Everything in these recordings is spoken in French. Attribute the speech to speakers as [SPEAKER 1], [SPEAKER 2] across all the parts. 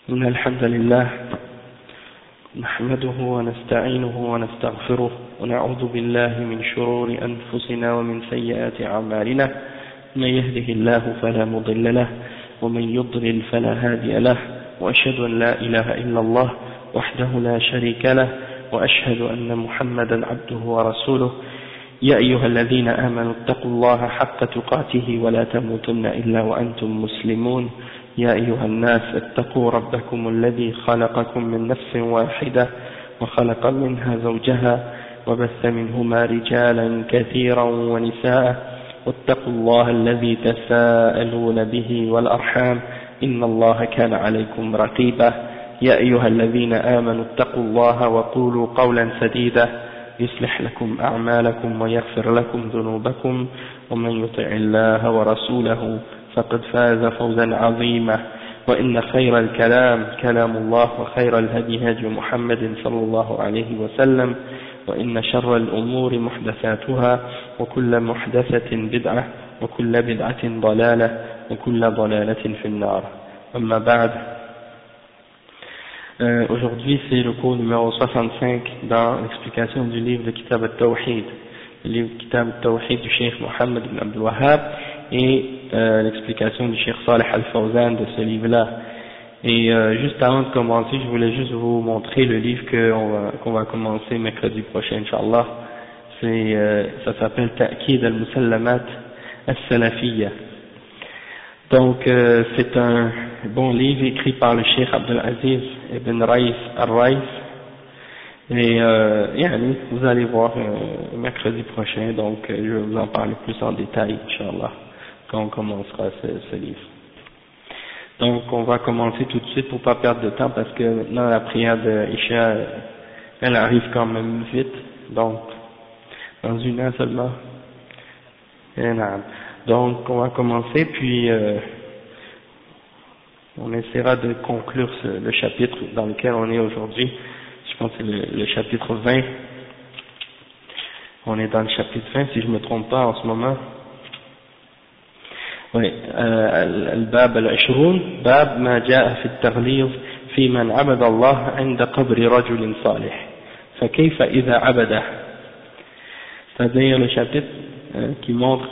[SPEAKER 1] إن الحمد لله نحمده ونستعينه ونستغفره ونعوذ بالله من شرور أنفسنا ومن سيئات أعمالنا من يهده الله فلا مضل له ومن يضلل فلا هادي له وأشهد أن لا إله إلا الله وحده لا شريك له وأشهد أن محمدا عبده ورسوله يا أيها الذين آمنوا اتقوا الله حق تقاته ولا تموتن إلا وأنتم مسلمون يا أيها الناس اتقوا ربكم الذي خلقكم من نفس واحدة وخلق منها زوجها وبث منهما رجالا كثيرا ونساء واتقوا الله الذي تساءلون به والأرحام إن الله كان عليكم رقيبا يا أيها الذين آمنوا اتقوا الله وقولوا قولا سديدا يصلح لكم أعمالكم ويغفر لكم ذنوبكم ومن يطع الله ورسوله فقد فاز فوزا عظيما وإن خير الكلام كلام الله وخير الهدي هدي محمد صلى الله عليه وسلم وإن شر الأمور محدثاتها وكل محدثة بدعة وكل بدعة ضلالة وكل ضلالة في النار أما بعد. Aujourd'hui c'est le cours numéro 65 dans l'explication du livre de Kitab al-Tawhid, le livre Kitab al-Tawhid du Cheikh Mohammed ibn Abdul Wahhab et l'explication du Cheikh Salih al-Fawzan de ce livre-là. Et juste avant de commencer, je voulais juste vous montrer le livre qu'on va commencer mercredi prochain, Inch'Allah. Ça s'appelle Ta'kid al-Musallamat al-Salafiyya. Donc c'est un bon livre écrit par le Cheikh Abdul Aziz ibn Raïs al-Raïs. Et vous allez voir mercredi prochain, donc je vais vous en parler plus en détail, Inch'Allah, quand on commencera ce livre. Donc on va commencer tout de suite pour pas perdre de temps, parce que maintenant la prière de Isha, elle arrive quand même vite, donc dans une heure seulement. Donc on va commencer, puis on essaiera de conclure le chapitre dans lequel on est aujourd'hui. Je pense que c'est le chapitre 20. On est dans le chapitre 20 si je ne me trompe pas en ce moment. Oui, الباب العشرون باب ما جاء في التغليظ في من عبد الله عند قبر رجل صالح فكيف إذا عبده. C'est-à-dire le chapitre qui montre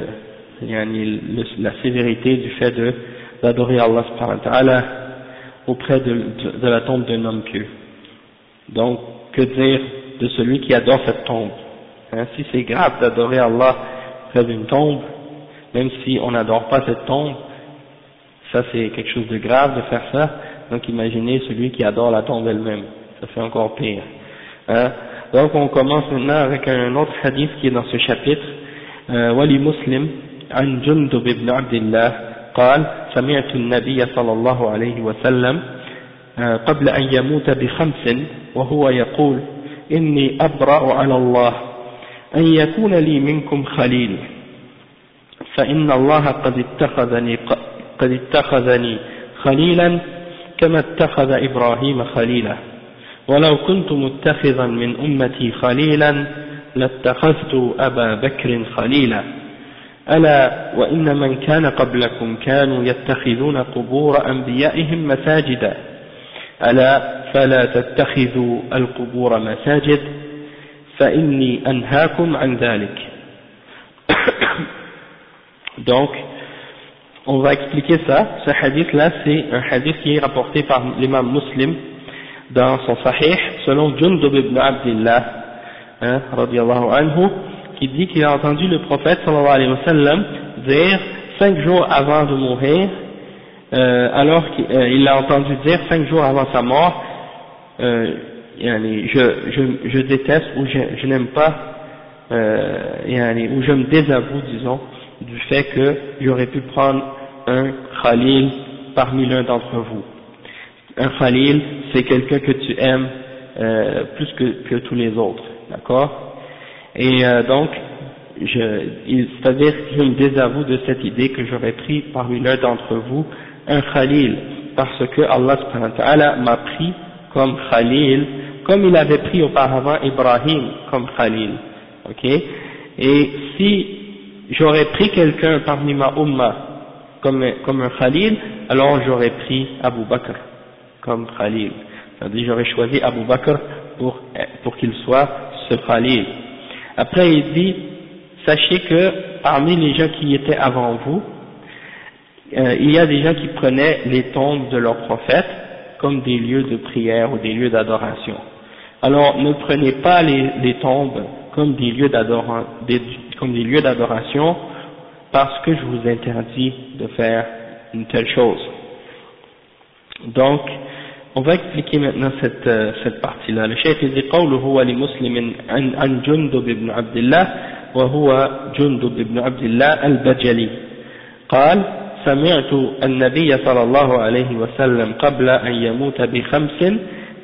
[SPEAKER 1] la sévérité du fait d'adorer Allah subhanahu wa ta'ala auprès de la tombe d'un homme pieux. Donc, que dire de celui qui adore cette tombe? Si c'est grave d'adorer Allah près d'une tombe, même si on n'adore pas cette tombe, ça c'est quelque chose de grave de faire ça. Donc imaginez celui qui adore la tombe elle-même, ça fait encore pire. Donc on commence maintenant avec un autre hadith qui est dans ce chapitre. Wali Muslim, عن جندب بن عبد الله قال سمعت النبي صلى الله عليه وسلم قبل أن يموت بخمس وهو يقول إني أبرأ على الله أن يكون لي منكم خليل فإن الله قد اتخذني خليلا كما اتخذ إبراهيم خليلا ولو كنت متخذا من أمتي خليلا لاتخذت أبا بكر خليلا ألا وإن من كان قبلكم كانوا يتخذون قبور أنبيائهم مساجدا ألا فلا تتخذوا القبور مساجد فإني أنهاكم عن ذلك. Donc, on va expliquer ça. Ce hadith-là, c'est un hadith qui est rapporté par l'imam Muslim dans son Sahih, selon Jundub ibn Abdillah, radiyallahu anhu, qui dit qu'il a entendu le prophète sallallahu alayhi wa sallam dire 5 jours avant de mourir, alors qu'il l'a entendu dire 5 jours avant sa mort, je déteste ou je n'aime pas, ou je me désavoue, disons, du fait que j'aurais pu prendre un khalil parmi l'un d'entre vous. Un khalil, c'est quelqu'un que tu aimes plus que tous les autres, d'accord? Et donc, c'est-à-dire que je me désavoue de cette idée que j'aurais pris parmi l'un d'entre vous un khalil, parce que Allah subhanahu wa ta'ala m'a pris comme khalil, comme il avait pris auparavant Ibrahim comme khalil, ok? Et si j'aurais pris quelqu'un parmi ma umma comme un khalil, alors j'aurais pris Abu Bakr comme Khalil. C'est-à-dire j'aurais choisi Abu Bakr pour qu'il soit ce Khalil. Après il dit, sachez que parmi les gens qui étaient avant vous, il y a des gens qui prenaient les tombes de leurs prophètes comme des lieux de prière ou des lieux d'adoration. Alors ne prenez pas les tombes comme des lieux d'adoration parce que je vous interdis de faire une telle chose. Donc, on va expliquer maintenant cette partie-là. Le cheikh dit قوله هو لمسلم عن جندب بن عبد الله وهو جندب بن عبد الله البجلي قال سمعت النبي صلى الله عليه وسلم قبل أن يموت ب5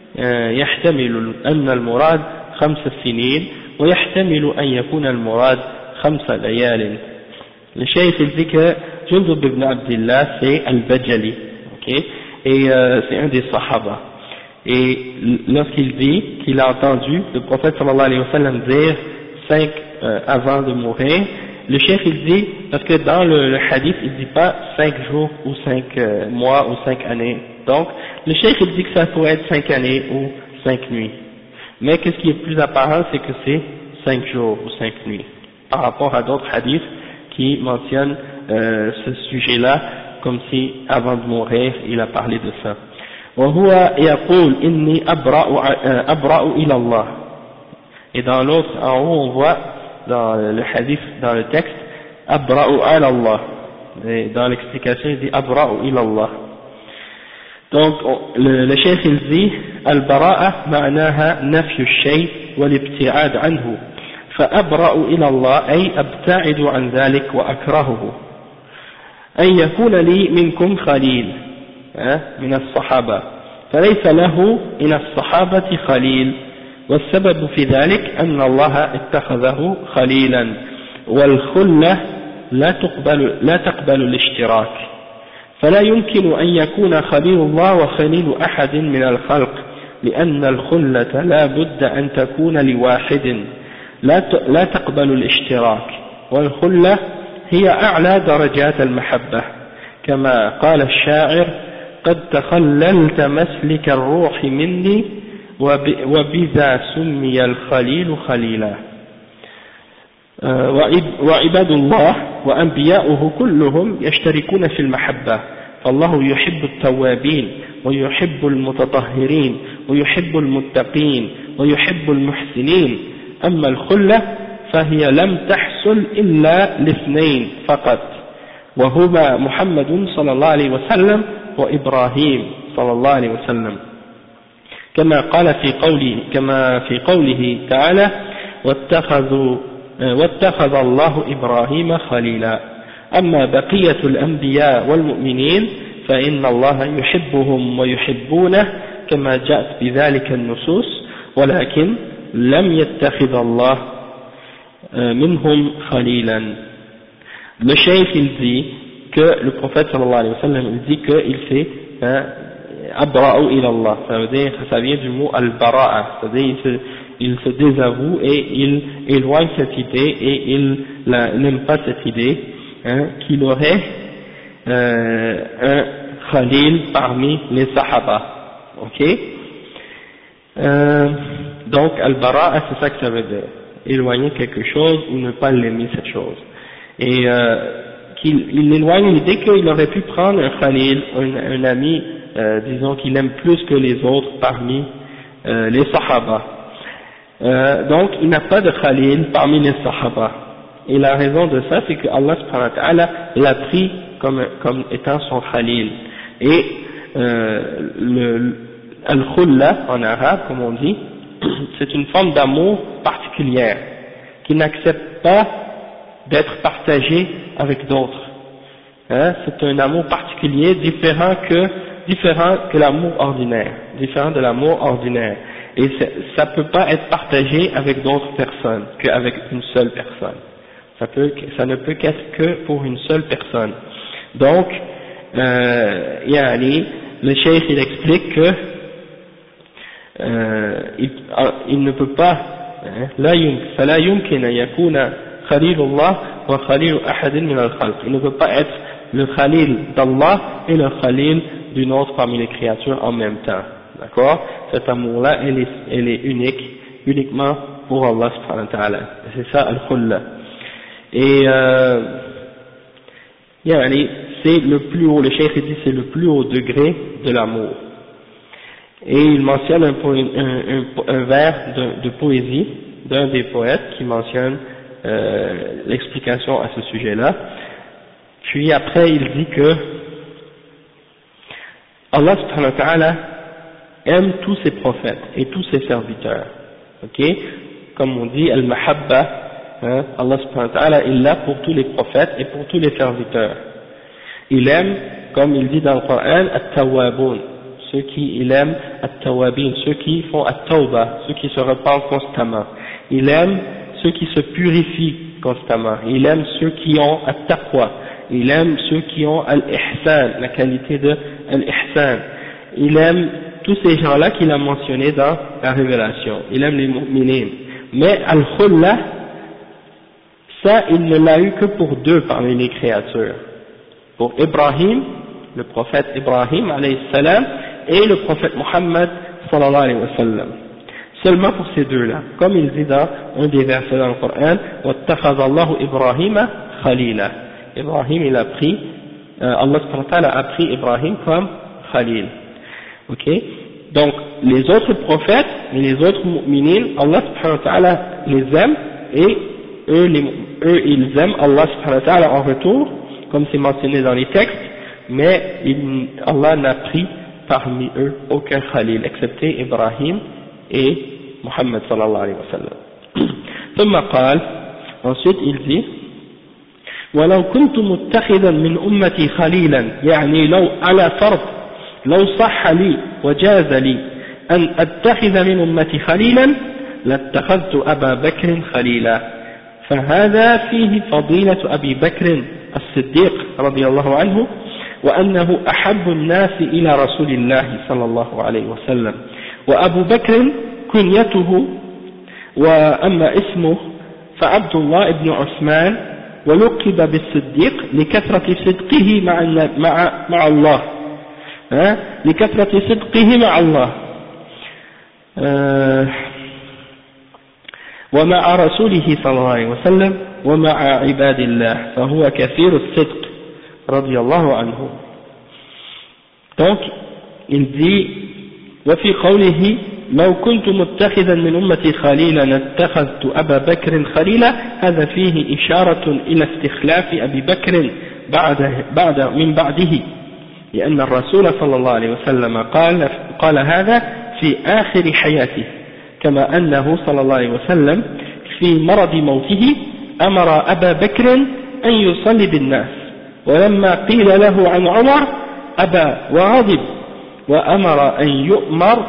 [SPEAKER 1] يحتمل أن المراد 5 سنين ويحتمل أن يكون المراد 5 ليال. Le cheikh dit que Jundub ibn Abdillah c'est Al-Bajali, ok, et c'est un des Sahaba. Et lorsqu'il dit qu'il a entendu le prophète sallallahu alayhi wa sallam dire 5 avant de mourir, le cheikh il dit, parce que dans le hadith il dit pas 5 jours ou 5 mois ou 5 années, donc le cheikh il dit que ça pourrait être 5 années ou 5 nuits. Mais qu'est-ce qui est plus apparent, c'est que c'est 5 jours ou 5 nuits, par rapport à d'autres hadiths qui mentionnent ce sujet-là, comme si avant de mourir il a parlé de ça. وهو يقول إني أبرأ إلى الله. Et dans l'autre, en haut on voit dans le hadith, dans le texte, أبرأ على الله. Et dans l'explication il dit أبرأ إلى الله. Donc le cheikh il dit البراءة معناها نفي الشيء والابتعاد عنه. فأبرأ إلى الله أي أبتعد عن ذلك وأكرهه. أن يكون لي منكم خليل من الصحابة فليس له من الصحابة خليل، والسبب في ذلك أن الله اتخذه خليلا، والخلة لا تقبل الاشتراك، فلا يمكن أن يكون خليل الله وخليل أحد من الخلق، لأن الخلة لا بد أن تكون لواحد لا تقبل الاشتراك، والخلة هي أعلى درجات المحبة، كما قال الشاعر قد تخللت مسلك الروح مني وبذا سمي الخليل خليلا. وعباد الله وأنبياؤه كلهم يشتركون في المحبة، فالله يحب التوابين ويحب المتطهرين ويحب المتقين ويحب المحسنين، أما الخلة فهي لم تحصل إلا لاثنين فقط، وهما محمد صلى الله عليه وسلم وإبراهيم صلى الله عليه وسلم، كما في قوله تعالى واتخذ الله إبراهيم خليلا. أما بقية الأنبياء والمؤمنين فإن الله يحبهم ويحبونه كما جاءت بذلك النصوص، ولكن لم يتخذ الله منهم خليلا. Le cheikh il dit que le prophète sallallahu alayhi wa sallam il dit qu'il fait abra'u ila Allah, ça veut dire, ça vient du mot al-bara'a, c'est-à-dire il se désavoue et il éloigne cette idée et il n'aime pas cette idée qu'il aurait un khalil parmi les sahaba, ok. Donc al-bara'a c'est ça que ça veut dire, éloigner quelque chose ou ne pas l'aimer cette chose, et qu'il éloigne l'idée qu'il aurait pu prendre un khalil, un ami, disons qu'il aime plus que les autres parmi les sahaba. Donc il n'a pas de khalil parmi les sahaba, et la raison de ça c'est que Allah subhanahu wa ta'ala l'a pris comme étant son khalil. Et al-khulla en arabe comme on dit, c'est une forme d'amour particulière qui n'accepte pas d'être partagé avec d'autres. C'est un amour particulier différent que l'amour ordinaire, différent de l'amour ordinaire. Et ça peut pas être partagé avec d'autres personnes qu'avec une seule personne. Ça ne peut qu'être que pour une seule personne. Donc, le cheikh il explique que il ne peut pas, فلا يمكن أن يكون خليل الله وخليل أحد من الخلق. Il ne peut pas être le khalil d'Allah et le khalil d'une autre parmi les créatures en même temps. D'accord? Cet amour-là, elle est uniquement pour Allah subhanahu wa ta'ala. C'est ça, al-khulla. Et, c'est le plus haut, le cheikh dit c'est le plus haut degré de l'amour. Et il mentionne un vers de poésie d'un des poètes qui mentionne l'explication à ce sujet-là. Puis après il dit que Allah subhanahu wa ta'ala aime tous ses prophètes et tous ses serviteurs. Ok? Comme on dit, al-mahabba, hein, Allah subhanahu wa ta'ala il l'a pour tous les prophètes et pour tous les serviteurs. Il aime, comme il dit dans le Coran, at-tawwabun, il aime at-tawwabin, ceux qui font at-tawba, ceux qui se repentent constamment. Il aime ceux qui se purifient constamment. Il aime ceux qui ont at-taqwa. Il aime ceux qui ont al-ihsan, la qualité de al-ihsan. Il aime tous ces gens-là qu'il a mentionnés dans la révélation. Il aime les mu'minin. Mais al-khulla, ça il ne l'a eu que pour deux parmi les créatures. Pour Ibrahim, le prophète Ibrahim alayhi salam, et le prophète Muhammad sallallahu alayhi wa sallam. Seulement pour ces deux-là. Comme il dit dans un des versets dans le Coran, وَاتَّخَذَ اللَّهُ إِبْرَاهِيمَ خَلِيلًا. Ibrahim, il a pris, Allah subhanahu wa ta'ala a pris Ibrahim comme Khalil. Ok? Donc, les autres prophètes et les autres mu'minines, Allah subhanahu wa ta'ala les aime, et eux, ils aiment Allah subhanahu wa ta'ala en retour, comme c'est mentionné dans les textes, mais Allah n'a pris parmi eux aucun Khalil, excepté Ibrahim et Muhammad sallallahu alayhi wa sallam. ثم قال, ensuite il dit, ولو كنت متخذا من أمتي خليلا, يعني لو على فرض لو صح لي وجاز لي أن أتخذ من أمتي خليلا لاتخذت أبا بكر خليلا, فهذا فيه فضيلة أبي بكر الصديق رضي الله عنه, وأنه أحب الناس إلى رسول الله صلى الله عليه وسلم, وأبو بكر كنيته, وأما اسمه فعبد الله بن عثمان, ولقب بالصديق لكثرة صدقه مع الله, لكثرة صدقه مع الله ومع رسوله صلى الله عليه وسلم ومع عباد الله, فهو كثير الصدق رضي الله عنه. Donc il dit, وفي قوله لو كنت متخذا من أمتي خليلا اتخذت أبا بكر خليلا, هذا فيه إشارة إلى استخلاف أبي بكر من بعده, لأن الرسول صلى الله عليه وسلم قال هذا في آخر حياته, كما أنه صلى الله عليه وسلم في مرض موته أمر أبا بكر أن يصلي بالناس, ولما قيل له عن عمر أبى وغضب, وأمر أن يؤمر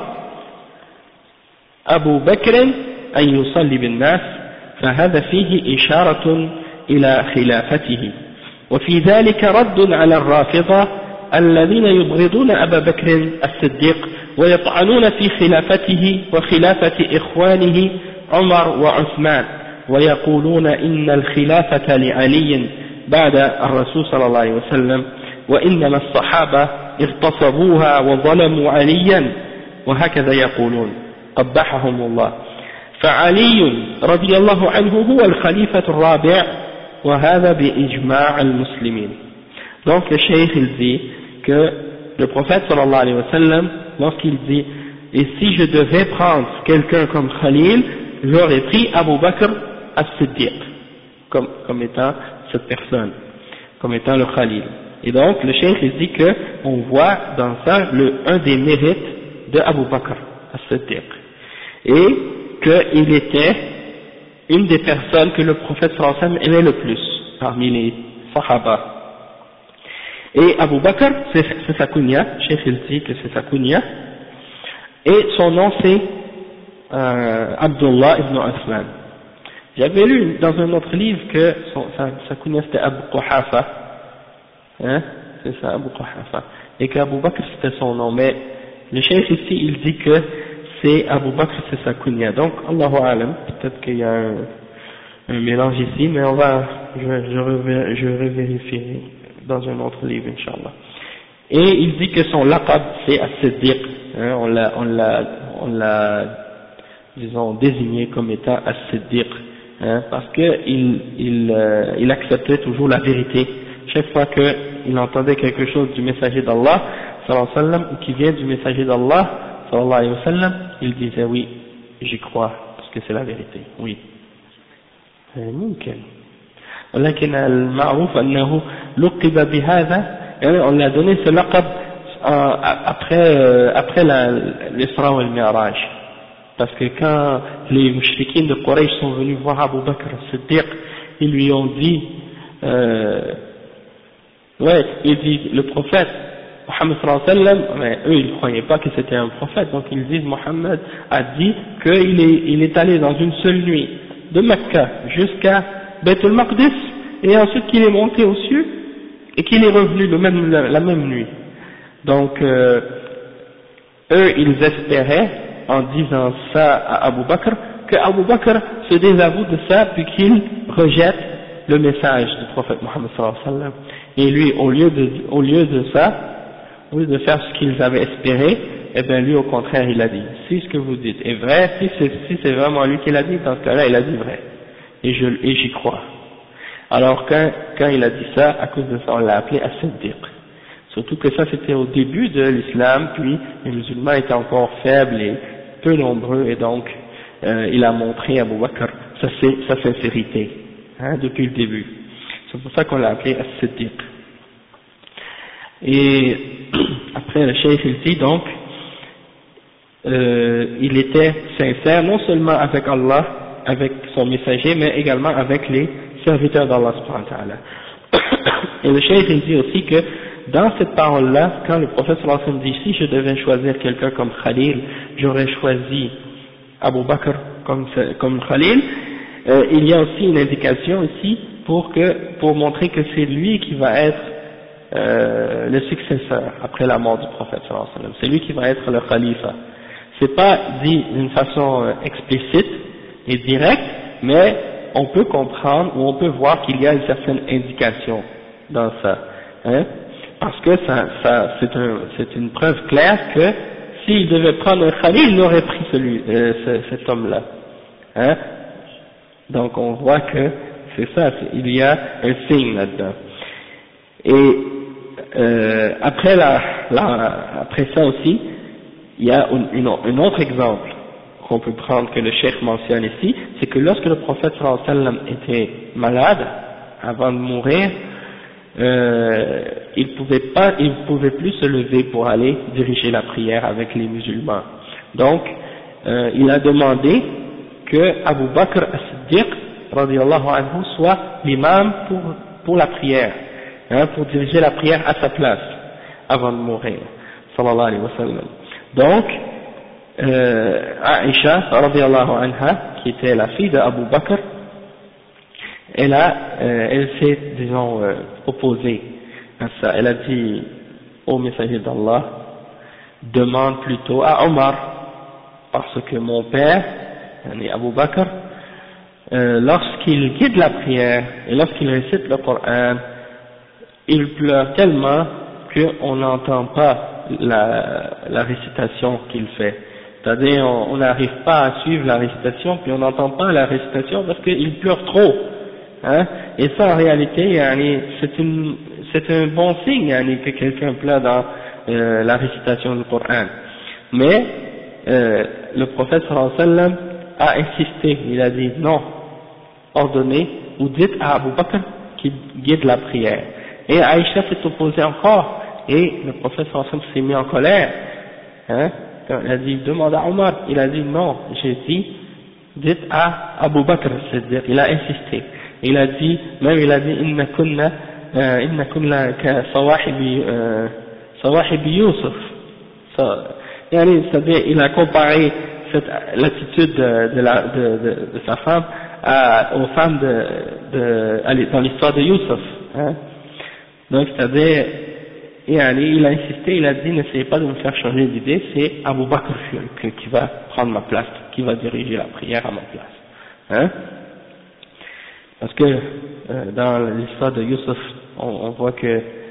[SPEAKER 1] أبو بكر أن يصلي بالناس, فهذا فيه إشارة إلى خلافته. وفي ذلك رد على الرافضة الذين يبغضون أبا بكر الصديق ويطعنون في خلافته وخلافة إخوانه عمر وعثمان, ويقولون إن الخلافة لعلي بعد الرسول صلى الله عليه وسلم, وإنما الصحابة اغتصبوها وظلموا عليا, وهكذا يقولون قبحهم الله. فعلي رضي الله عنه هو الخليفة الرابع, وهذا بإجماع المسلمين. Donc le cheikh il dit que le prophète sallallahu alayhi wa sallam, lorsqu'il dit, et si je devais prendre quelqu'un comme Khalil, j'aurais pris Abu Bakr as-Siddiq comme étant cette personne, comme étant le Khalil. Et donc le cheikh il dit que on voit dans ça un des mérites de Abu Bakr as-Siddiq, et qu'il était une des personnes que le prophète sallallahu alayhi wa sallam aimait le plus parmi les Sahaba. Et Abu Bakr, c'est sa kunya, Cheikh il dit que c'est sa kunya, et son nom c'est Abdullah ibn Uthman. J'avais lu dans un autre livre que sa kunya c'était Abu Quhafa, hein, c'est ça, Abu Quhafa, et qu'Abu Bakr c'était son nom, mais le Cheikh ici il dit que c'est Abu Bakr, c'est sa kunya. Donc Allahu Alam, peut-être qu'il y a un mélange ici, mais je revérifierai dans un autre livre, Inch'Allah. Et il dit que son laqab c'est As-Siddiq, hein, on l'a disons désigné comme étant As-Siddiq, hein, parce que il acceptait toujours la vérité. Chaque fois qu'il entendait quelque chose du messager d'Allah sallallahu alayhi wa sallam, ou qui vient du messager d'Allah sallallahu alayhi wa sallam, il disait oui, j'y crois, parce que c'est la vérité, oui. ممكن ولكن المعروف أنه لقب بهذا يعني on lui a donné ce laqab après l'Isra wal Mi'raj, parce que quand les mouchriquins de Quraysh sont venus voir Abu Bakr as-Siddiq, ils lui ont dit il dit le prophète Mohammed sallallahu alayhi wa sallam, mais eux ils ne croyaient pas que c'était un prophète, donc ils disent Mohammed a dit qu'il est allé dans une seule nuit de Mecca jusqu'à Beit al-Maqdis, et ensuite qu'il est monté aux cieux et qu'il est revenu la même nuit. Donc eux ils espéraient en disant ça à Abu Bakr que Abu Bakr se désavoue de ça puis qu'il rejette le message du prophète Mohammed sallallahu alayhi wa sallam. Et lui au lieu de faire ce qu'ils avaient espéré, eh bien lui au contraire il a dit si ce que vous dites est vrai, si c'est vraiment lui qui l'a dit, dans ce cas là il a dit vrai et j'y crois. Alors quand il a dit ça, à cause de ça on l'a appelé As-Siddiq, surtout que ça c'était au début de l'islam, puis les musulmans étaient encore faibles et peu nombreux, et donc il a montré à Abu Bakr sa sincérité, hein, depuis le début. C'est pour ça qu'on l'a appelé As-Siddiq. Et après le cheikh il dit donc il était sincère non seulement avec Allah, avec son messager, mais également avec les serviteurs d'Allah subhanahu wa ta'ala. Et le cheikh il dit aussi que dans cette parole-là, quand le prophète sallallahu alayhi wa sallam dit si je devais choisir quelqu'un comme Khalil, j'aurais choisi Abu Bakr comme Khalil, il y a aussi une indication ici pour montrer que c'est lui qui va être le successeur après la mort du prophète sallallahu alayhi wa sallam, c'est lui qui va être le khalifa. C'est pas dit d'une façon explicite et directe, mais on peut comprendre ou on peut voir qu'il y a une certaine indication dans ça, hein, parce que c'est une preuve claire que s'il devait prendre un khalil, il aurait pris cet homme-là, hein. Donc on voit que c'est ça, il y a un signe là-dedans. Et après ça aussi, il y a un autre exemple qu'on peut prendre, que le cheikh mentionne ici, c'est que lorsque le prophète sallallahu alayhi wa sallam était malade, avant de mourir, il pouvait plus se lever pour aller diriger la prière avec les musulmans. Donc, il a demandé que Abu Bakr as-Siddiq, radiyallahu anhu, soit l'imam pour la prière, hein, pour diriger la prière à sa place, avant de mourir, sallallahu alayhi wa sallam. Donc, Aïcha, radiyallahu anha, qui était la fille d'Abu Bakr, elle s'est, disons, opposée à ça. Elle a dit au messager d'Allah, demande plutôt à Omar, parce que mon père, Abu Bakr, lorsqu'il guide la prière et lorsqu'il récite le Coran, il pleure tellement qu'on n'entend pas la récitation qu'il fait. C'est-à-dire on n'arrive pas à suivre la récitation, puis on n'entend pas la récitation parce qu'il pleure trop, hein. Et ça en réalité, c'est un bon signe, que quelqu'un pleure dans la récitation du Coran. Mais le prophète sallallahu alayhi wa sallam a insisté, il a dit non, ordonnez ou dites à Abu Bakr qu'il guide la prière. Et Aïcha s'est opposée encore, et le prophète sallallahu alayhi wa sallam s'est mis en colère, hein. Quand il a dit demande à Omar, il a dit non, j'ai dit dites à Abu Bakr, c'est-à-dire il a insisté, il a dit inna kunna ka sawahibi Yusuf, c'est-à-dire il a comparé l'attitude de sa femme aux femmes dans l'histoire de Yusuf, hein. Donc c'est-à-dire il a insisté, il a dit n'essayez pas de me faire changer d'idée, c'est Abu Bakr qui va prendre ma place, qui va diriger la prière à ma place, hein. Parce que dans l'histoire de Yusuf, on voit que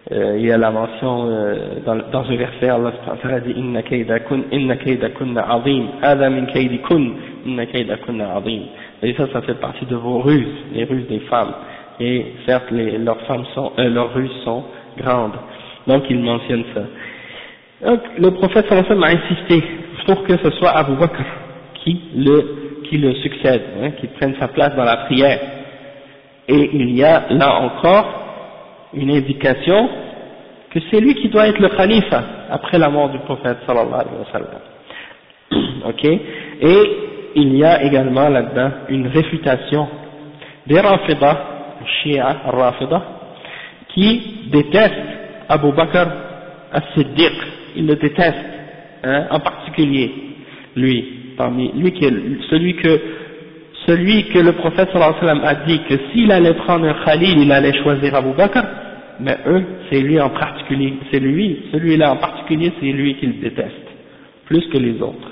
[SPEAKER 1] il y a la mention dans un verset, Allah subhanahu wa ta'ala dit inna kayda kunna azim, hada min kaydi kun, inna kayda kunna azim. Et ça fait partie de vos ruses, les ruses des femmes. Et certes, leurs ruses sont grandes. Donc il mentionne ça. Donc le prophète sallallahu alayhi wa sallam a insisté pour que ce soit Abu Bakr qui le succède, qui prenne sa place dans la prière. Et il y a là encore une indication que c'est lui qui doit être le khalifa après la mort du prophète sallallahu alayhi wa sallam. Ok? Et il y a également là-dedans une réfutation des Rafida, Shia Rafida, qui détestent Abu Bakr as-Siddiq. Ils le détestent, en particulier lui, celui que le prophète sallallahu alayhi wa sallam a dit que s'il allait prendre un khalil, il allait choisir Abu Bakr, mais eux, c'est lui en particulier, celui-là en particulier, c'est lui qu'ils détestent, plus que les autres.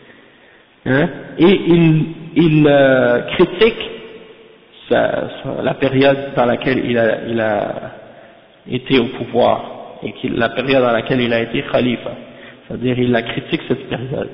[SPEAKER 1] Et il critique la période dans laquelle il a été au pouvoir, et la période dans laquelle il a été khalifa, c'est-à-dire il critique cette période.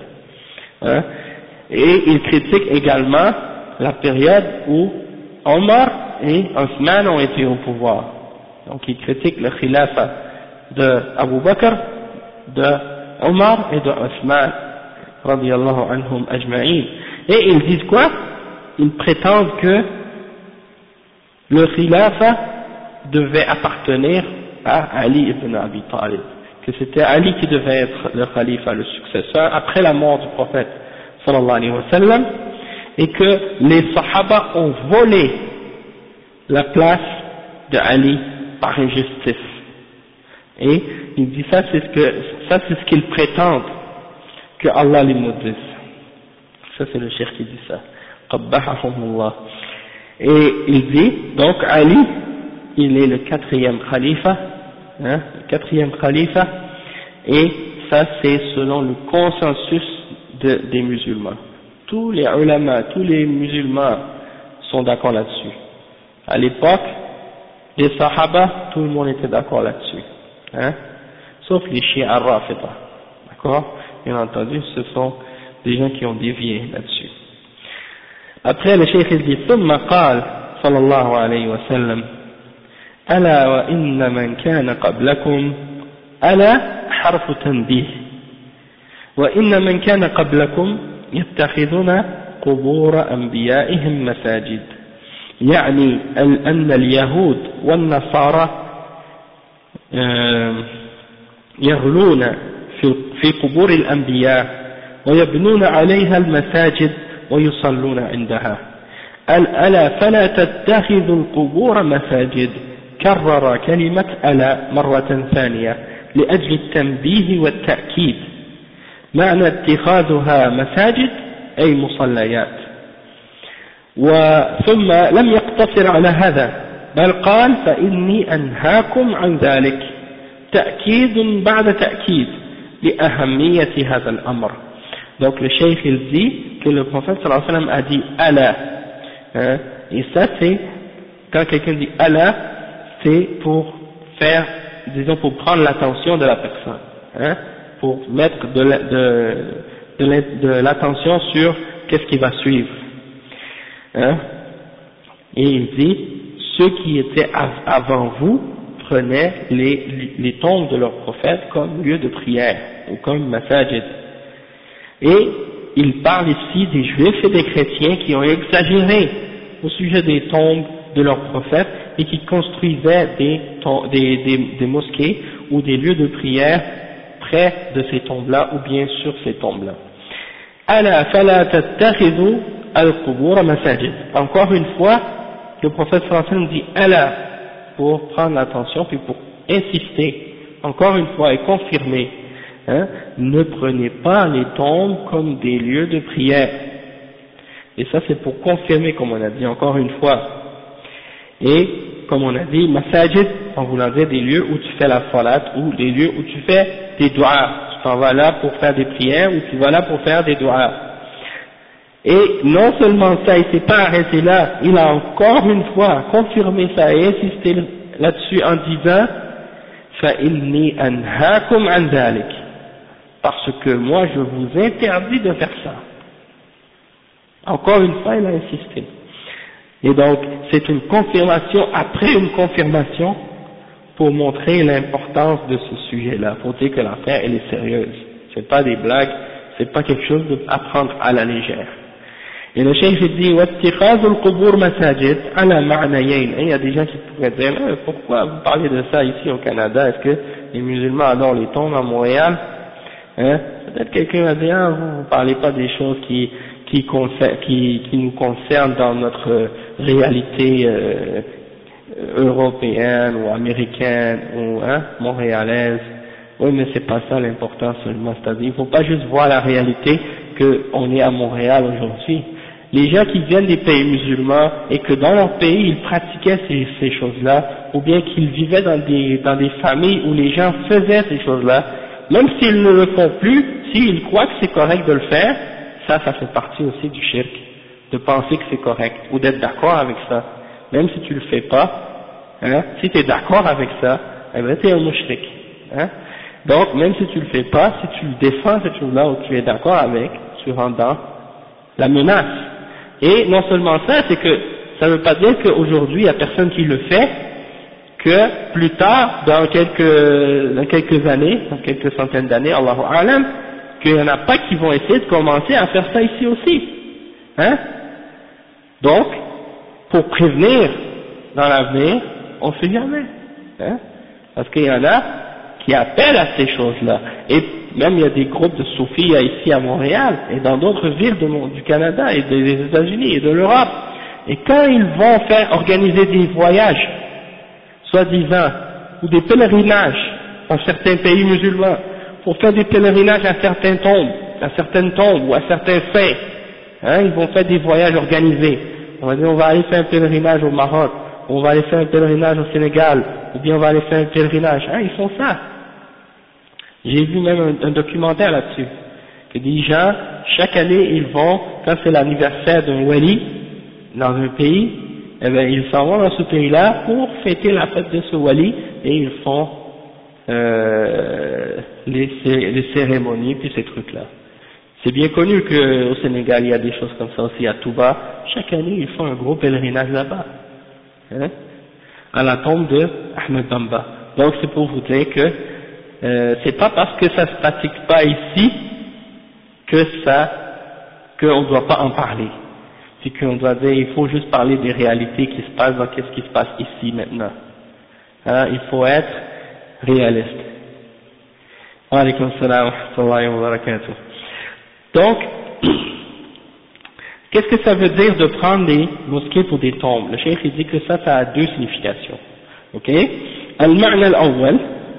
[SPEAKER 1] Et il critique également la période où Omar et Othman ont été au pouvoir. Donc il critique le khilafa de Abu Bakr, de Omar et de Othman, radiyallahu anhum ajma'in. Et ils disent quoi? Ils prétendent que le khilafa devait appartenir à Ali ibn Abi Talib, que c'était Ali qui devait être le khalifa, le successeur, après la mort du prophète sallallahu alayhi wa sallam, et que les Sahaba ont volé la place de Ali par injustice. Et il dit ça c'est ce qu'ils prétendent que Allah les maudisse. Ça c'est le cheikh qui dit ça. Qabbahahumullah. Et il dit, donc Ali, il est le quatrième khalifa, et ça c'est selon le consensus des musulmans. Tous les ulama, tous les musulmans sont d'accord là-dessus. À l'époque, les sahaba, tout le monde était d'accord là-dessus, sauf les chiites rafida, d'accord? Bien entendu, ce sont des gens qui ont dévié là-dessus. Après, le cheikh il dit ثم قال صلى الله عليه وسلم ألا وإن من كان قبلكم ألا حرف تنبيه وإن من كان قبلكم يتخذون قبور أنبيائهم مساجد يعني أن اليهود والنصارى يغلون في قبور الأنبياء ويبنون عليها المساجد ويصلون عندها ألا فلا تتخذوا القبور مساجد كرر كلمة ألا مرة ثانية لأجل التنبيه والتأكيد معنى اتخاذها مساجد أي مصليات ثم لم يقتصر على هذا بل قال فإني أنهاكم عن ذلك تأكيد بعد تأكيد لأهمية هذا الأمر. Donc le cheikh il dit que le prophète sallallahu alayhi wa sallam a dit Allah, et ça c'est, quand quelqu'un dit Allah, c'est pour faire, disons pour prendre l'attention de la personne, pour mettre de l'attention sur qu'est-ce qui va suivre, et il dit ceux qui étaient avant vous prenaient les tombes de leurs prophètes comme lieu de prière ou comme masajid. Et il parle ici des juifs et des chrétiens qui ont exagéré au sujet des tombes de leurs prophètes et qui construisaient des mosquées ou des lieux de prière près de ces tombes-là ou bien sur ces tombes-là. Ala fala tattakhidhu al-qubur masajid. Encore une fois, le prophète sallallahu alayhi wa sallam dit Ala pour prendre l'attention puis pour insister encore une fois et confirmer. Ne prenez pas les tombes comme des lieux de prière. Et ça c'est pour confirmer, comme on a dit encore une fois. Et comme on a dit, masajid, en voulant dire des lieux où tu fais la salat, ou des lieux où tu fais des du'as. Tu t'en vas là pour faire des prières, ou tu vas là pour faire des du'as. Et non seulement ça, il ne s'est pas arrêté là, il a encore une fois confirmé ça et insisté là-dessus en disant فإني أنهاكم عن ذلك, parce que moi je vous interdis de faire ça. Encore une fois il a insisté. Et donc c'est une confirmation après une confirmation pour montrer l'importance de ce sujet-là, pour dire que l'affaire elle est sérieuse. C'est pas des blagues, c'est pas quelque chose à prendre à la légère. Et le cheikh dit واتخاذ القبور مساجد على معنيين. Il y a des gens qui pourraient dire pourquoi vous parlez de ça ici au Canada, est-ce que les musulmans adorent les tombes à Montréal, hein? Peut-être quelqu'un va dire vous parlez pas des choses qui nous concernent dans notre réalité européenne ou américaine ou montréalaise. Oui, mais c'est pas ça l'important seulement, c'est-à-dire il faut pas juste voir la réalité qu'on est à Montréal aujourd'hui. Les gens qui viennent des pays musulmans et que dans leur pays ils pratiquaient ces choses-là, ou bien qu'ils vivaient dans des familles où les gens faisaient ces choses-là, même s'ils ne le font plus, s'ils croient que c'est correct de le faire, ça fait partie aussi du shirk, de penser que c'est correct, ou d'être d'accord avec ça. Même si tu le fais pas, hein, si tu es d'accord avec ça, eh ben tu es un mushrik. Hein. Donc même si tu le fais pas, si tu le défends cette chose-là ou tu es d'accord avec, tu rentres dans la menace. Et non seulement ça, c'est que ça ne veut pas dire qu'aujourd'hui il n'y a personne qui le fait, que plus tard, dans quelques années, dans quelques centaines d'années, Allahu A'lam, qu'il n'y en a pas qui vont essayer de commencer à faire ça ici aussi. Hein? Donc, pour prévenir dans l'avenir, on ne sait jamais. Hein? Parce qu'il y en a qui appellent à ces choses-là. Et même il y a des groupes de soufis ici à Montréal et dans d'autres villes du Canada et des États-Unis et de l'Europe. Et quand ils vont organiser des voyages, soi-disant, ou des pèlerinages dans certains pays musulmans, pour faire des pèlerinages à certaines tombes ou à certains faits, hein, ils vont faire des voyages organisés. On va dire on va aller faire un pèlerinage au Maroc, on va aller faire un pèlerinage au Sénégal, ou bien on va aller faire un pèlerinage. Hein, ils font ça. J'ai vu même un documentaire là-dessus, que des gens, chaque année, ils vont, quand c'est l'anniversaire d'un wali dans un pays, eh bien, ils s'en vont dans ce pays-là pour fêter la fête de ce wali, et ils font les cérémonies, puis ces trucs-là. C'est bien connu qu'au Sénégal, il y a des choses comme ça aussi à Touba. Chaque année, ils font un gros pèlerinage là-bas, hein, à la tombe de Ahmed Bamba. Donc, c'est pour vous dire que c'est pas parce que ça se pratique pas ici qu'on ne doit pas en parler. C'est qu'on doit dire, il faut juste parler des réalités qui se passent dans qu'est-ce qui se passe ici maintenant. Hein, il faut être réaliste. Wa alaykum assalam wa rahmatullahi wa barakatuh. Donc, qu'est-ce que ça veut dire de prendre des mosquées pour des tombes? Le cheikh dit que ça a deux significations. Ok? Al-ma'na al-awwal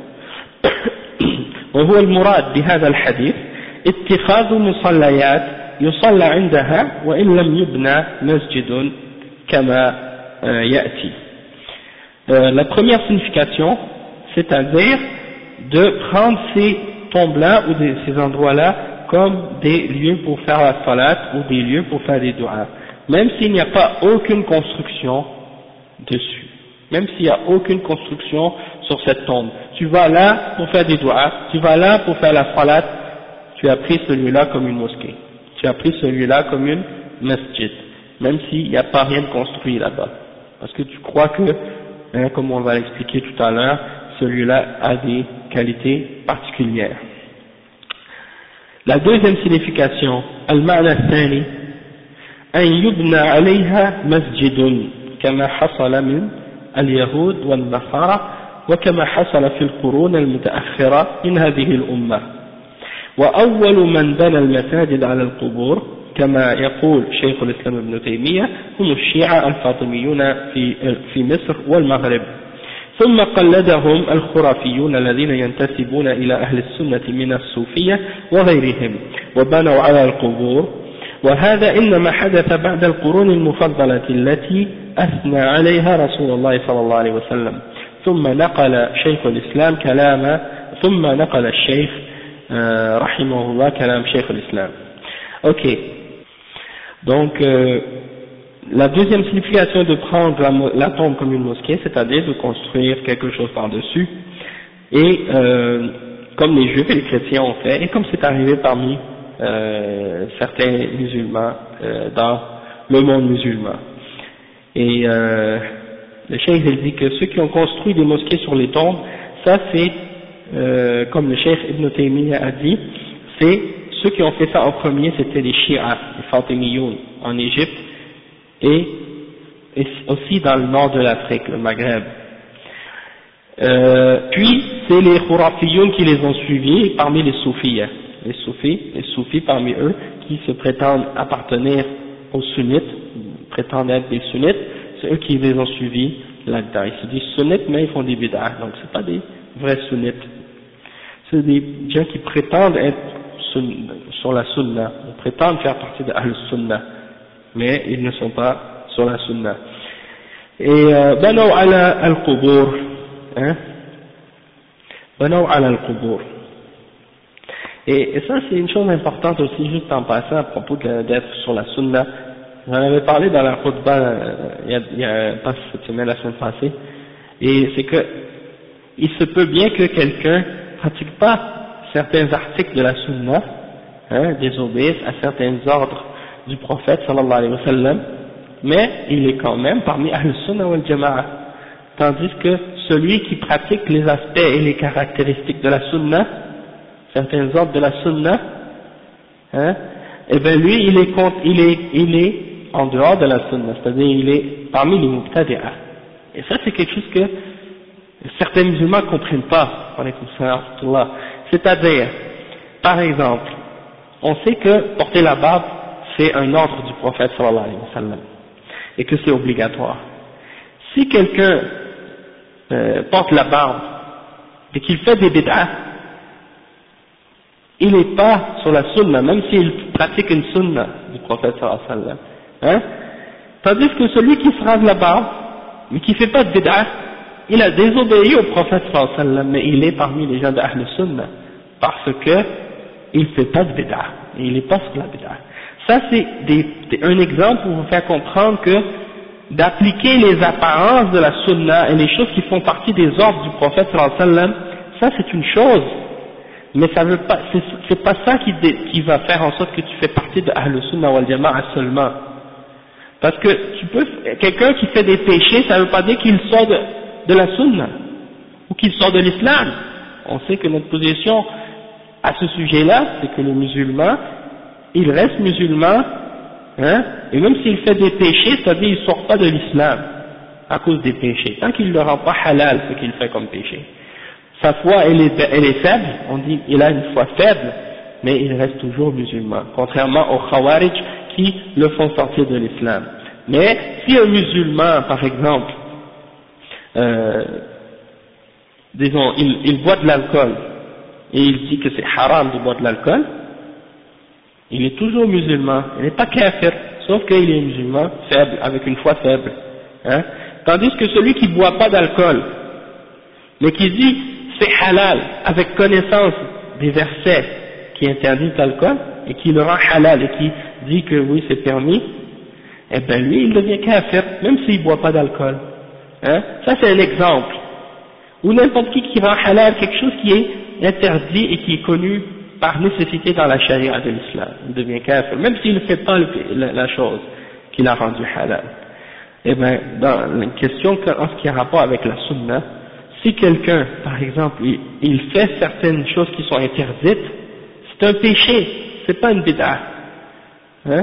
[SPEAKER 1] وهو المراد بهذا الحديث اتخاذ مصليات يصلى عندها وإن لم يبنى مسجد كما يأتي. La première signification, c'est-à-dire de prendre ces tombes-là ou ces endroits-là comme des lieux pour faire la salat ou des lieux pour faire des du'as, même s'il n'y a pas aucune construction dessus, même s'il n'y a aucune construction sur cette tombe. Tu vas là pour faire des du'as, tu vas là pour faire la salat, tu as pris celui-là comme une mosquée, tu as pris celui-là comme une masjid, même s'il n'y a pas rien de construit là-bas, parce que tu crois que, hein, comme on va l'expliquer tout à l'heure, celui-là a des qualités particulières. La deuxième signification, al-ma'na al-thani, an yubna alayha masjidun, kama hasala min al-yahud wal-nasara, وكما حصل في القرون المتأخرة من هذه الأمة. وأول من بنى المساجد على القبور كما يقول شيخ الإسلام ابن تيمية هم الشيعة الفاطميون في مصر والمغرب، ثم قلدهم الخرافيون الذين ينتسبون إلى أهل السنة من الصوفية وغيرهم وبنوا على القبور. وهذا إنما حدث بعد القرون المفضلة التي أثنى عليها رسول الله صلى الله عليه وسلم. ثم نقل شيخ الإسلام ثم نقل الشيخ رحمه الله كلام شيخ الإسلام. Ok. Donc la deuxième signification de prendre la tombe comme une mosquée, c'est-à-dire de construire quelque chose par-dessus, Et comme les juifs et les chrétiens ont fait, et comme c'est arrivé parmi certains musulmans dans le monde musulman. Et le cheikh il dit que ceux qui ont construit des mosquées sur les tombes, ça c'est, comme le cheikh Ibn Taymiyyah a dit, c'est ceux qui ont fait ça en premier, c'était les Shi'a, les Fatimiyoun en Égypte, et aussi dans le nord de l'Afrique, le Maghreb. Puis c'est les Khurafiyoun qui les ont suivis parmi les Soufis, les Soufis parmi eux qui se prétendent appartenir aux sunnites, prétendent être des sunnites, c'est eux qui les ont suivis là-dedans. Ils se disent sunnites mais ils font des bid'ah, donc c'est pas des vrais sunnites. C'est des gens qui prétendent être sur la sunna, ils prétendent faire partie de Ahl-Sunnah, mais ils ne sont pas sur la sunna. Et banaw ala al-qubur, hein, banaw ala al-qubur. Et ça c'est une chose importante aussi, juste en passant à propos d'être sur la sunna. J'en avais parlé dans la khutbah il y a pas cette semaine, la semaine passée, et c'est que il se peut bien que quelqu'un pratique pas certains articles de la sunna, hein, désobéisse à certains ordres du prophète sallallahu alayhi wa sallam, mais il est quand même parmi Ahl-Sunnah wal Jama'a, tandis que celui qui pratique les aspects et les caractéristiques de la sunna, certains ordres de la sunna, hein, et ben lui il est en dehors de la sunna, c'est-à-dire il est parmi les mubtadi'a. Et ça c'est quelque chose que certains musulmans ne comprennent pas. C'est-à-dire, par exemple, on sait que porter la barbe c'est un ordre du prophète sallallahu alayhi wa sallam et que c'est obligatoire. Si quelqu'un porte la barbe et qu'il fait des bid'ah, il n'est pas sur la sunna, même s'il pratique une sunna du prophète sallallahu alayhi wa sallam. Hein? Tandis que celui qui se rase la barbe, mais qui ne fait pas de bid'ah, il a désobéi au prophète sallallahu alayhi wa sallam, mais il est parmi les gens d'Ahl Sunnah, parce que il ne fait pas de bid'ah, et il n'est pas sur la bid'ah. Ça c'est un exemple pour vous faire comprendre que d'appliquer les apparences de la sunna et les choses qui font partie des ordres du prophète sallallahu alayhi wa sallam, ça c'est une chose, mais ça veut pas, c'est pas ça qui va faire en sorte que tu fais partie de Ahl Sunnah wal Jama'a seulement. Parce que quelqu'un qui fait des péchés, ça ne veut pas dire qu'il sort de la sunna, ou qu'il sort de l'islam. On sait que notre position à ce sujet-là, c'est que le musulman, il reste musulman, hein, et même s'il fait des péchés, c'est-à-dire il ne sort pas de l'islam à cause des péchés, tant qu'il ne le rend pas halal ce qu'il fait comme péché. Sa foi, elle est faible, on dit il a une foi faible, mais il reste toujours musulman, contrairement aux Khawarij qui le font sortir de l'islam. Mais si un musulman, par exemple, disons, il boit de l'alcool, et il dit que c'est haram de boire de l'alcool, il est toujours musulman, il n'est pas kafir, sauf qu'il est musulman faible, avec une foi faible. Hein? Tandis que celui qui ne boit pas d'alcool, mais qui dit c'est halal, avec connaissance des versets qui interdisent l'alcool, et qui le rend halal, et qui dit que oui c'est permis, eh bien lui il devient kafir, même s'il ne boit pas d'alcool. Hein? Ça c'est un exemple. Ou n'importe qui rend halal quelque chose qui est interdit et qui est connu par nécessité dans la charia de l'islam, il devient kafir, même s'il ne fait pas la chose qu'il a rendue halal. Eh bien, dans la question en ce qui a rapport avec la sunna, si quelqu'un, par exemple, il fait certaines choses qui sont interdites, c'est un péché, c'est pas une bid'ah. Hein?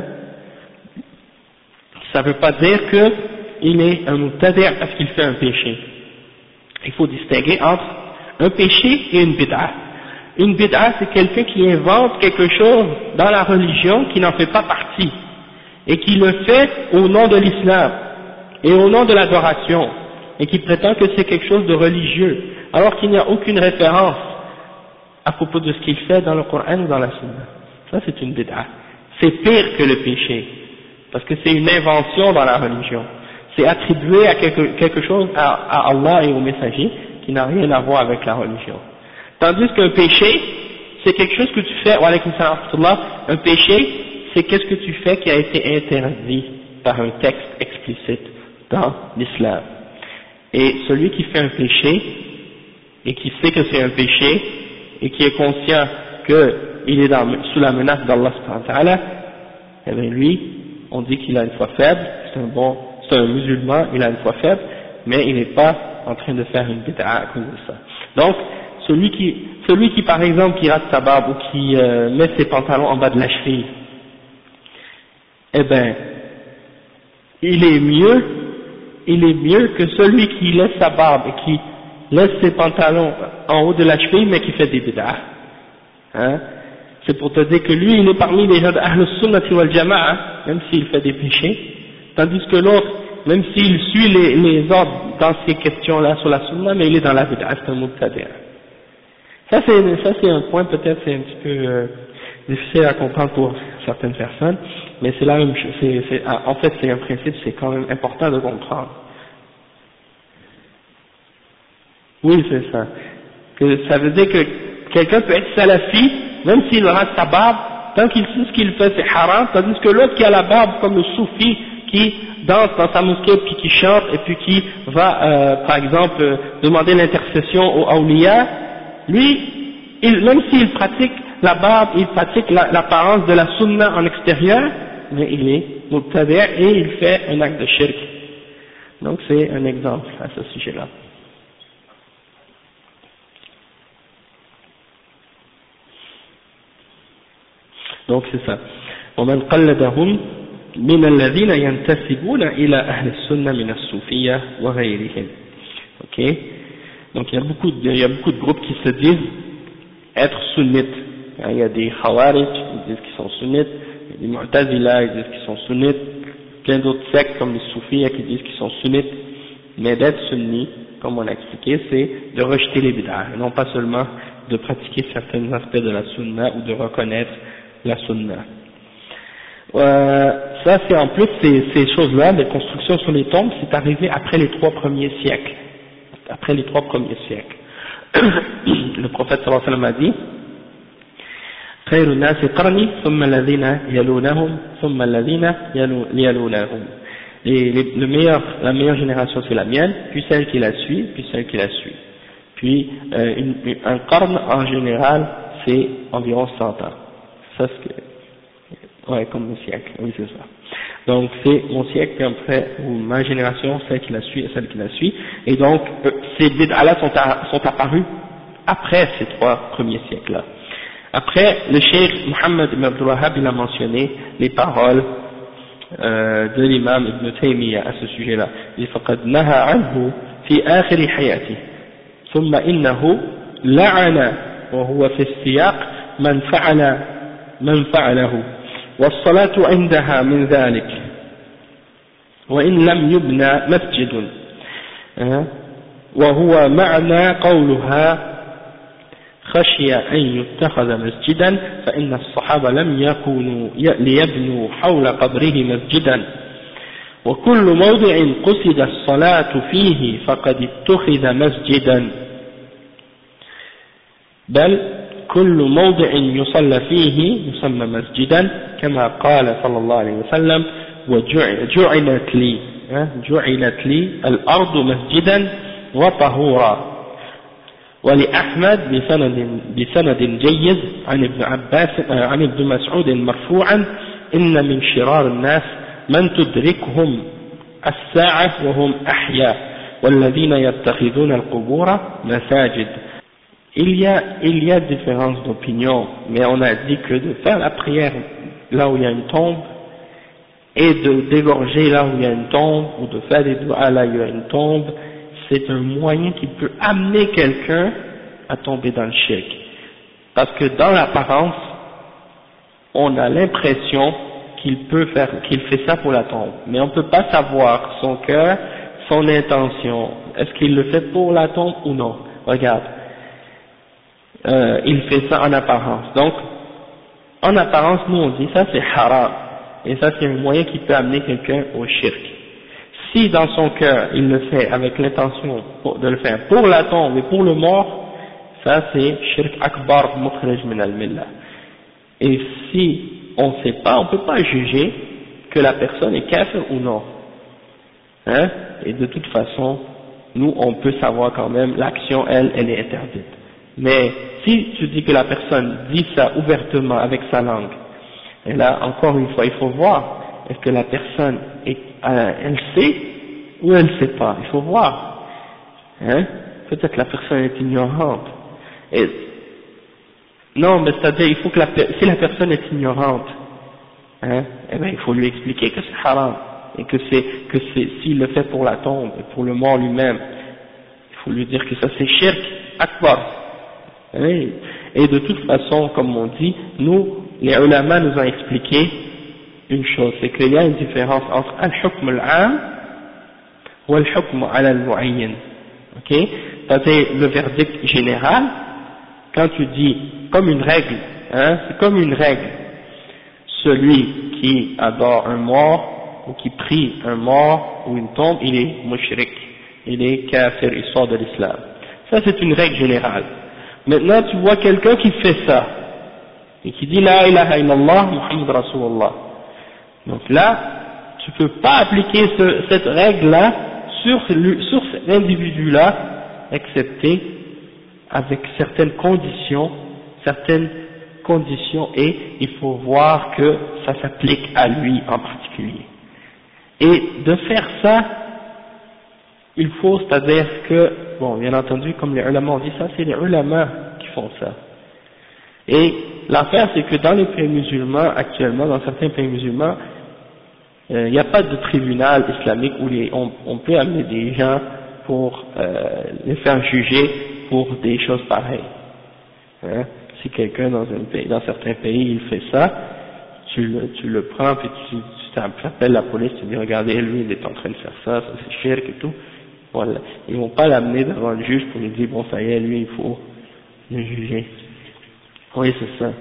[SPEAKER 1] Ça ne veut pas dire qu'il est un mubtadi' parce qu'il fait un péché. Il faut distinguer entre un péché et une bid'ah. Une bid'ah, c'est quelqu'un qui invente quelque chose dans la religion qui n'en fait pas partie, et qui le fait au nom de l'islam, et au nom de l'adoration, et qui prétend que c'est quelque chose de religieux, alors qu'il n'y a aucune référence à propos de ce qu'il fait dans le Coran ou dans la Sunna. Ça c'est une bid'ah. C'est pire que le péché, parce que c'est une invention dans la religion. C'est attribué à quelque chose à Allah et au messager qui n'a rien à voir avec la religion. Tandis qu'un péché, c'est quelque chose que tu fais, wa alaykum salam wa rahmatullah, un péché, c'est qu'est-ce que tu fais qui a été interdit par un texte explicite dans l'islam. Et celui qui fait un péché, et qui sait que c'est un péché, et qui est conscient qu'il est sous la menace d'Allah subhanahu wa ta'ala, eh bien lui, on dit qu'il a une foi faible, c'est un musulman, il a une foi faible, mais il n'est pas en train de faire une bid'a à cause de ça. Donc, celui qui par exemple qui rate sa barbe ou qui met ses pantalons en bas de la cheville, eh ben, il est mieux que celui qui laisse sa barbe et qui laisse ses pantalons en haut de la cheville mais qui fait des bid'a. Hein? C'est pour te dire que lui, il est parmi les gens d'Ahl Sunnati wal Jama'a, même s'il fait des péchés, tandis que l'autre, même s'il suit les ordres dans ces questions-là sur la Sunna, mais il est dans la bid'a, c'est un mubtadi'. Ça c'est un point, peut-être c'est un petit peu difficile à comprendre pour certaines personnes, mais c'est la même chose, en fait c'est un principe, c'est quand même important de comprendre. Oui, c'est ça. Que ça veut dire que quelqu'un peut être salafi, même s'il rate sa barbe, tant qu'il sait ce qu'il fait c'est haram, tandis que l'autre qui a la barbe comme le soufi, qui danse dans sa mosquée, puis qui chante, et puis qui va, par exemple, demander l'intercession au awliya, lui, même s'il pratique la barbe, il pratique l'apparence de la sunna en extérieur, mais il est mubtadi' et il fait un acte de shirk. Donc c'est un exemple à ce sujet-là. Donc c'est ça. ومن قلدهم من الذين ينتسبون إلى أهل السنة من الصوفية وغيرهم. Ok. Donc il y a beaucoup de groupes qui se disent être sunnites. Il y a des Khawarij qui disent qu'ils sont sunnites, il y a des Mu'tazila qui disent qu'ils sont sunnites, plein d'autres sectes comme les Soufis qui disent qu'ils sont sunnites. Mais d'être sunni, comme on a expliqué, c'est de rejeter les bid'ah, et non pas seulement de pratiquer certains aspects de la sunna ou de reconnaître la sunna. Ça c'est en plus ces choses-là, les constructions sur les tombes, c'est arrivé après les 3 premiers siècles. Après les 3 premiers siècles. Le prophète sallallahu alayhi wa sallam a dit خير الناس قرني ثم الذين يلونهم ثم الذين يلونهم. La meilleure génération c'est la mienne, puis celle qui la suit, puis celle qui la suit. Puis un qarn en général c'est environ 100 ans. Ça c'est ouais, comme le siècle, oui c'est ça. Donc c'est mon siècle, puis après, ou ma génération, celle qui la suit et celle qui la suit. Et donc ces bid'ah-là sont apparus après ces 3 premiers siècles-là. Après, le cheikh Mohammed ibn Abdul Wahhab, il a mentionné les paroles de l'imam Ibn Taymiyyah à ce sujet-là. Il dit فَقَدْ نَهَى عَنْهُ فِي آخِرِ حَيَاتِهِ ثُمَّ إِنَّهُ لَعَنَ وهو في السياق من فعله والصلاة عندها من ذلك وإن لم يبنى مسجد وهو معنى قولها خشي أن يتخذ مسجدا فإن الصحابة لم يكونوا ليبنوا حول قبره مسجدا وكل موضع قصد الصلاة فيه فقد اتخذ مسجدا بل كل موضع يصلى فيه يسمى مسجدا كما قال صلى الله عليه وسلم جعلت لي الأرض مسجدا وطهورا. ولأحمد بسند جيد عن ابن عباس عن ابن مسعود مرفوعا إن من شرار الناس من تدركهم الساعة وهم أحياء والذين يتخذون القبور مساجد. Il y a différence d'opinion, mais on a dit que de faire la prière là où il y a une tombe et de dégorger là où il y a une tombe ou de faire des doigts là où il y a une tombe, c'est un moyen qui peut amener quelqu'un à tomber dans le shirk. Parce que dans l'apparence, on a l'impression qu'il fait ça pour la tombe, mais on ne peut pas savoir son cœur, son intention, est-ce qu'il le fait pour la tombe ou non. Regarde. Il fait ça en apparence. Donc, en apparence, nous on dit ça c'est haram. Et ça c'est un moyen qui peut amener quelqu'un au shirk. Si dans son cœur, il le fait avec l'intention de le faire pour la tombe et pour le mort, ça c'est shirk akbar mukhrij min al-millah. Et si on ne sait pas, on ne peut pas juger que la personne est kafir ou non. Hein? Et de toute façon, nous on peut savoir quand même l'action elle est interdite. Mais si tu dis que la personne dit ça ouvertement avec sa langue, et là encore une fois il faut voir, est-ce que la personne elle sait ou elle ne sait pas, il faut voir, hein, peut-être la personne est ignorante, et non mais c'est-à-dire il faut que si la personne est ignorante, hein, eh bien il faut lui expliquer que c'est haram, et que s'il le fait pour la tombe, pour le mort lui-même, il faut lui dire que ça c'est shirk akbar. Et de toute façon, comme on dit, nous, les ulama nous ont expliqué une chose, c'est qu'il y a une différence entre al-hukm al-'am ou al-hukm ala al-mu'ayyan. Ok? C'est-à-dire le verdict général, quand tu dis comme une règle, hein, c'est comme une règle, celui qui adore un mort ou qui prie un mort ou une tombe, il est mushrik, il est kafir, il sort de l'islam. Ça c'est une règle générale. Maintenant tu vois quelqu'un qui fait ça, et qui dit la ilaha illallah Muhammad Rasulullah. Donc là, tu peux pas appliquer cette règle-là sur cet individu-là, excepté avec certaines conditions, et il faut voir que ça s'applique à lui en particulier. Et de faire ça, il faut, c'est-à-dire que, bon, bien entendu, comme les ulama ont dit ça, c'est les ulama qui font ça. Et l'affaire, c'est que dans les pays musulmans, actuellement, dans certains pays musulmans, il n'y a pas de tribunal islamique où on peut amener des gens pour les faire juger pour des choses pareilles. Hein? Si quelqu'un dans certains pays, il fait ça, tu le prends, puis tu appelles la police, tu dis regardez, lui il est en train de faire ça, ça c'est shirk et tout. Voilà. Ils vont pas l'amener devant le juge pour lui dire bon ça y est, lui il faut le juger. Oui c'est ça.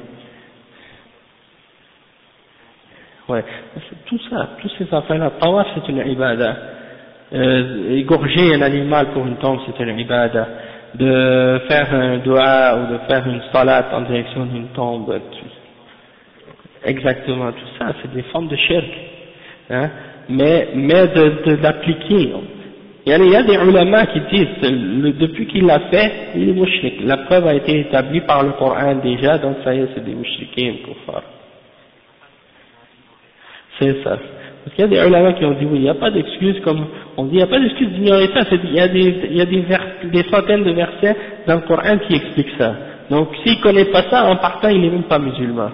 [SPEAKER 1] Ouais. Tout ça, toutes ces affaires-là, tawaf c'est une ibada. Égorger un animal pour une tombe c'est une ibada. De faire un dua ou de faire une salat en direction d'une tombe, exactement, tout ça c'est des formes de shirk, hein, mais d'appliquer. Il y a des ulama qui disent depuis qu'il l'a fait, il est mushrik. La preuve a été établie par le Coran déjà, donc ça y est, c'est des mushrikin kuffar. C'est ça. Parce qu'il y a des ulama qui ont dit oui, il n'y a pas d'excuse, comme on dit, il n'y a pas d'excuse d'ignorer ça, il y a des centaines de versets dans le Coran qui expliquent ça. Donc s'il ne connaît pas ça, en partant, il n'est même pas musulman.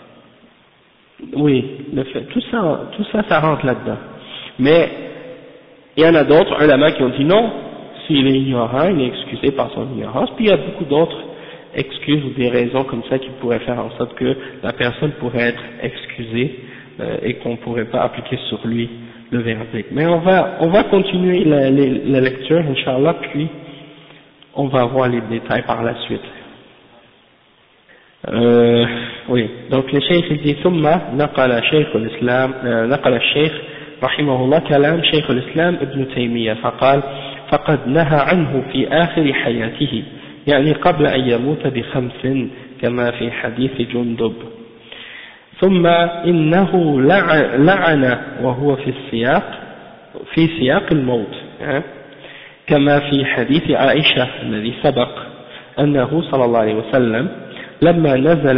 [SPEAKER 1] Oui, tout ça, ça rentre là-dedans. Mais il y en a d'autres ulama qui ont dit non, s'il est ignorant, il est excusé par son ignorance, puis il y a beaucoup d'autres excuses ou des raisons comme ça qui pourraient faire en sorte que la personne pourrait être excusée et qu'on ne pourrait pas appliquer sur lui le verdict. Mais on va continuer la lecture, Inch'Allah, puis on va voir les détails par la suite. Oui, donc le cheikh il dit ثم نقل الشيخ رحمه الله كلام شيخ الإسلام ابن تيمية فقال فقد نهى عنه في آخر حياته يعني قبل أن يموت ب5 كما في حديث جندب ثم إنه لعن وهو في سياق الموت كما في حديث عائشة الذي سبق أنه صلى الله عليه وسلم لما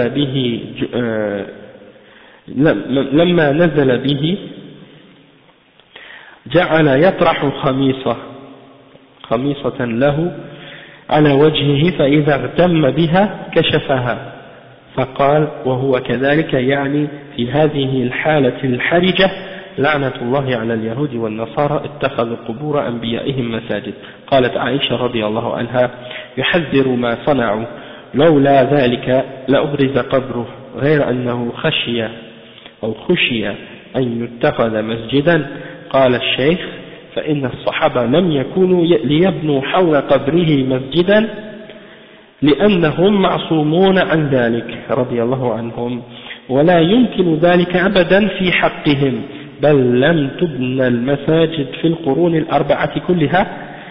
[SPEAKER 1] نزل به جعل يطرح خميصة له على وجهه فإذا اغتم بها كشفها فقال وهو كذلك يعني في هذه الحالة الحرجة لعنة الله على اليهود والنصارى اتخذوا قبور أنبيائهم مساجد. قالت عائشة رضي الله عنها يحذر ما صنعوا لولا ذلك لأبرز قبره غير أنه خشي أن يتخذ مسجدا. قال الشيخ فإن الصحابة لم يكونوا ليبنوا حول قبره مسجدا لأنهم معصومون عن ذلك رضي الله عنهم ولا يمكن ذلك أبدا في حقهم بل لم تبنى المساجد في القرون الأربعة كلها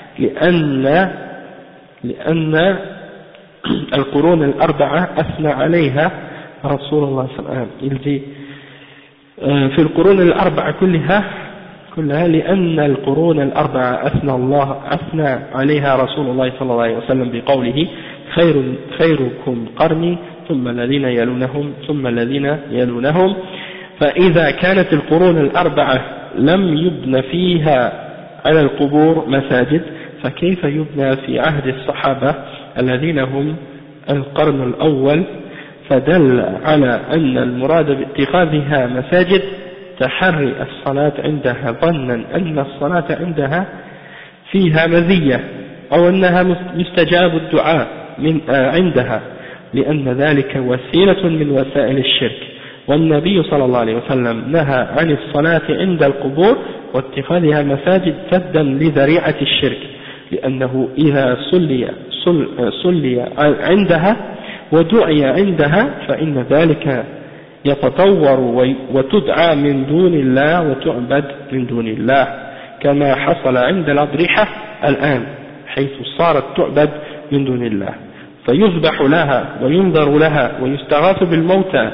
[SPEAKER 1] لأن القرون الأربعة أثنى عليها رسول الله صلى الله عليه وسلم. Il dit في القرون الأربعة كلها كلها لأن القرون الأربعة أثنى عليها رسول الله صلى الله عليه وسلم بقوله خيركم قرني ثم الذين يلونهم ثم الذين يلونهم. فإذا كانت القرون الأربعة لم يبنى فيها على القبور مساجد فكيف يبنى في عهد الصحابة الذين هم القرن الأول؟ فدل على أن المراد باتخاذها مساجد تحري الصلاة عندها ظنا أن الصلاة عندها فيها مزية أو أنها مستجاب الدعاء عندها، لأن ذلك وسيلة من وسائل الشرك. والنبي صلى الله عليه وسلم نهى عن الصلاة عند القبور واتخاذها مساجد سدا لذريعة الشرك، لأنه إذا صلي عندها ودعي عندها فإن ذلك يتطور وتدعى من دون الله وتعبد من دون الله، كما حصل عند الأضرحة الآن حيث صارت تعبد من دون الله، فيذبح لها وينذر لها ويستغاث بالموتى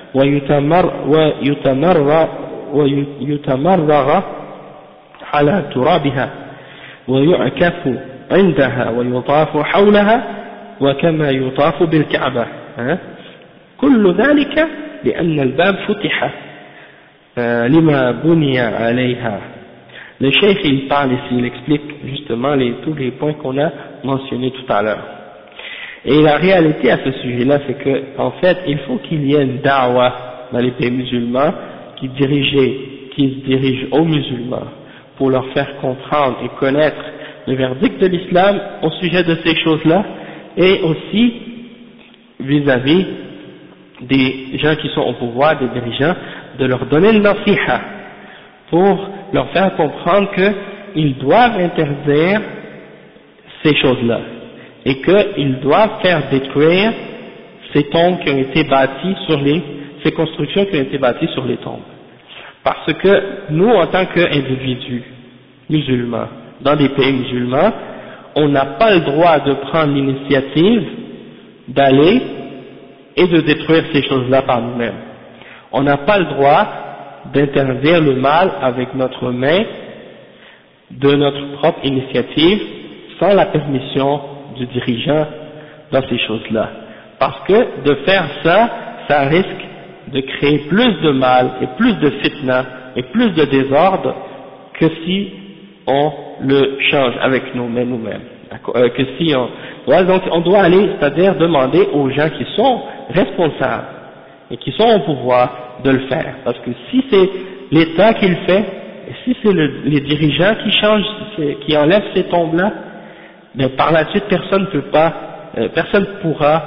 [SPEAKER 1] ويتمرغ على ترابها ويعكف عندها ويطاف حولها وكما يطاف بالكعبة. كل ذلك لأن الباب فتح لما بني عليها. Le cheikh il parle ici, il explique justement tous les points qu'on a mentionnés tout à l'heure. Et la réalité à ce sujet-là, c'est que en fait, il faut qu'il y ait une da'wah dans les pays musulmans qui se dirige aux musulmans pour leur faire comprendre et connaître le verdict de l'islam au sujet de ces choses-là, et aussi vis-à-vis des gens qui sont au pouvoir, des dirigeants, de leur donner le nasiha pour leur faire comprendre qu'ils doivent interdire ces choses-là et qu'ils doivent faire détruire ces tombes qui ont été bâties ces constructions qui ont été bâties sur les tombes. Parce que nous, en tant qu'individus musulmans, dans des pays musulmans, on n'a pas le droit de prendre l'initiative d'aller et de détruire ces choses-là par nous-mêmes. On n'a pas le droit d'interdire le mal avec notre main de notre propre initiative sans la permission du dirigeant dans ces choses-là. Parce que de faire ça, ça risque de créer plus de mal et plus de fitna et plus de désordre que si on le change avec nos mains nous-mêmes. Que si donc on doit aller, c'est-à-dire demander aux gens qui sont responsables et qui sont au pouvoir de le faire. Parce que si c'est l'État qui le fait, et si c'est les dirigeants qui changent, qui enlèvent ces tombes-là, ben par la suite personne ne pourra,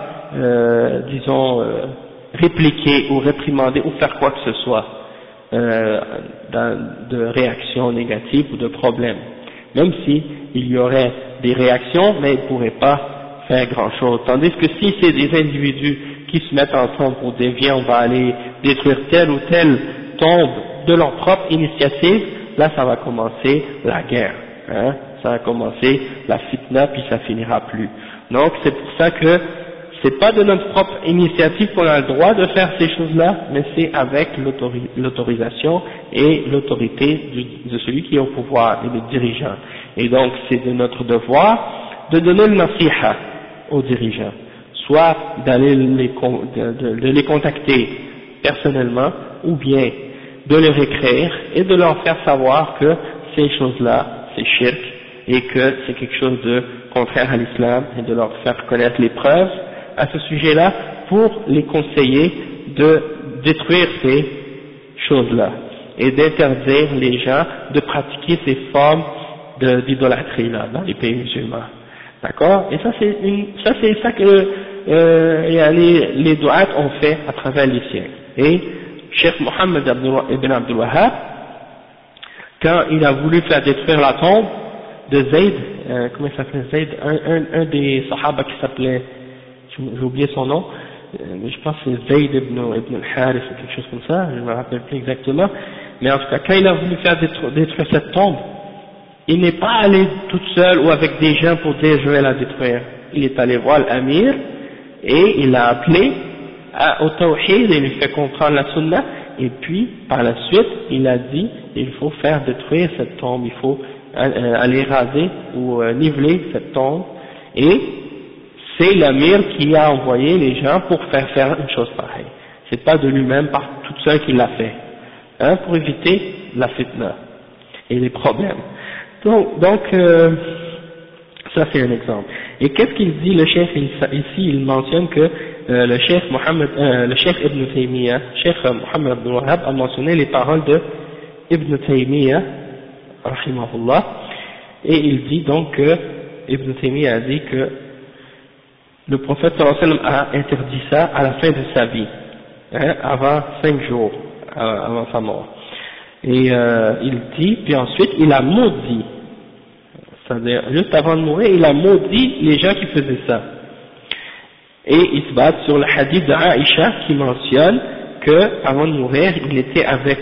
[SPEAKER 1] répliquer ou réprimander ou faire quoi que ce soit de réaction négative ou de problème. Même si il y aurait des réactions, mais ils ne pourraient pas faire grand-chose. Tandis que si c'est des individus qui se mettent ensemble pour dire on va aller détruire telle ou telle tombe de leur propre initiative, là ça va commencer la guerre, ça va commencer la fitna, puis ça finira plus. Donc c'est pour ça que c'est pas de notre propre initiative qu'on a le droit de faire ces choses-là, mais c'est avec l'autorisation et l'autorité de celui qui est au pouvoir et des dirigeants. Et donc c'est de notre devoir de donner le nasiha aux dirigeants, soit d'aller de les contacter personnellement, ou bien de leur écrire et de leur faire savoir que ces choses-là c'est shirk et que c'est quelque chose de contraire à l'islam, et de leur faire connaître les preuves à ce sujet-là pour les conseiller de détruire ces choses-là et d'interdire les gens de pratiquer ces formes d'idolâtrie-là dans les pays musulmans. D'accord? Et ça c'est ça que les du'at ont fait à travers les siècles. Et Cheikh Mohammed ibn Abdul Wahhab, quand il a voulu faire détruire la tombe de Zayd, comment il s'appelait Zayd, un des sahaba qui s'appelait, j'ai oublié son nom, mais je pense que c'est Zayd ibn al-Harith ou quelque chose comme ça, je ne me rappelle plus exactement, mais en tout cas quand il a voulu faire détruire cette tombe, il n'est pas allé tout seul ou avec des gens pour dire je vais la détruire. Il est allé voir l'amir et il l'a appelé au tawhid et lui fait comprendre la sunna, et puis par la suite il a dit il faut faire détruire cette tombe, il faut aller raser ou niveler cette tombe, et c'est l'amir qui a envoyé les gens pour faire une chose pareille. C'est pas de lui-même par tout seul qu'il l'a fait, hein, pour éviter la fitna et les problèmes. Donc ça c'est un exemple. Et qu'est-ce qu'il dit le cheikh ici? Il mentionne que le cheikh Ibn Taymiyyah, cheikh Mohammed Abdul Wahhab a mentionné les paroles de Ibn Taymiyyah, rahimahullah, et il dit donc que Ibn Taymiyyah a dit que le prophète sallallahu alayhi wa sallam a interdit ça à la fin de sa vie, hein, avant 5 jours, avant sa mort. Et il dit, puis ensuite il a maudit, c'est-à-dire juste avant de mourir, il a maudit les gens qui faisaient ça. Et il se base sur le hadith d'Aïcha qui mentionne que avant de mourir, il était avec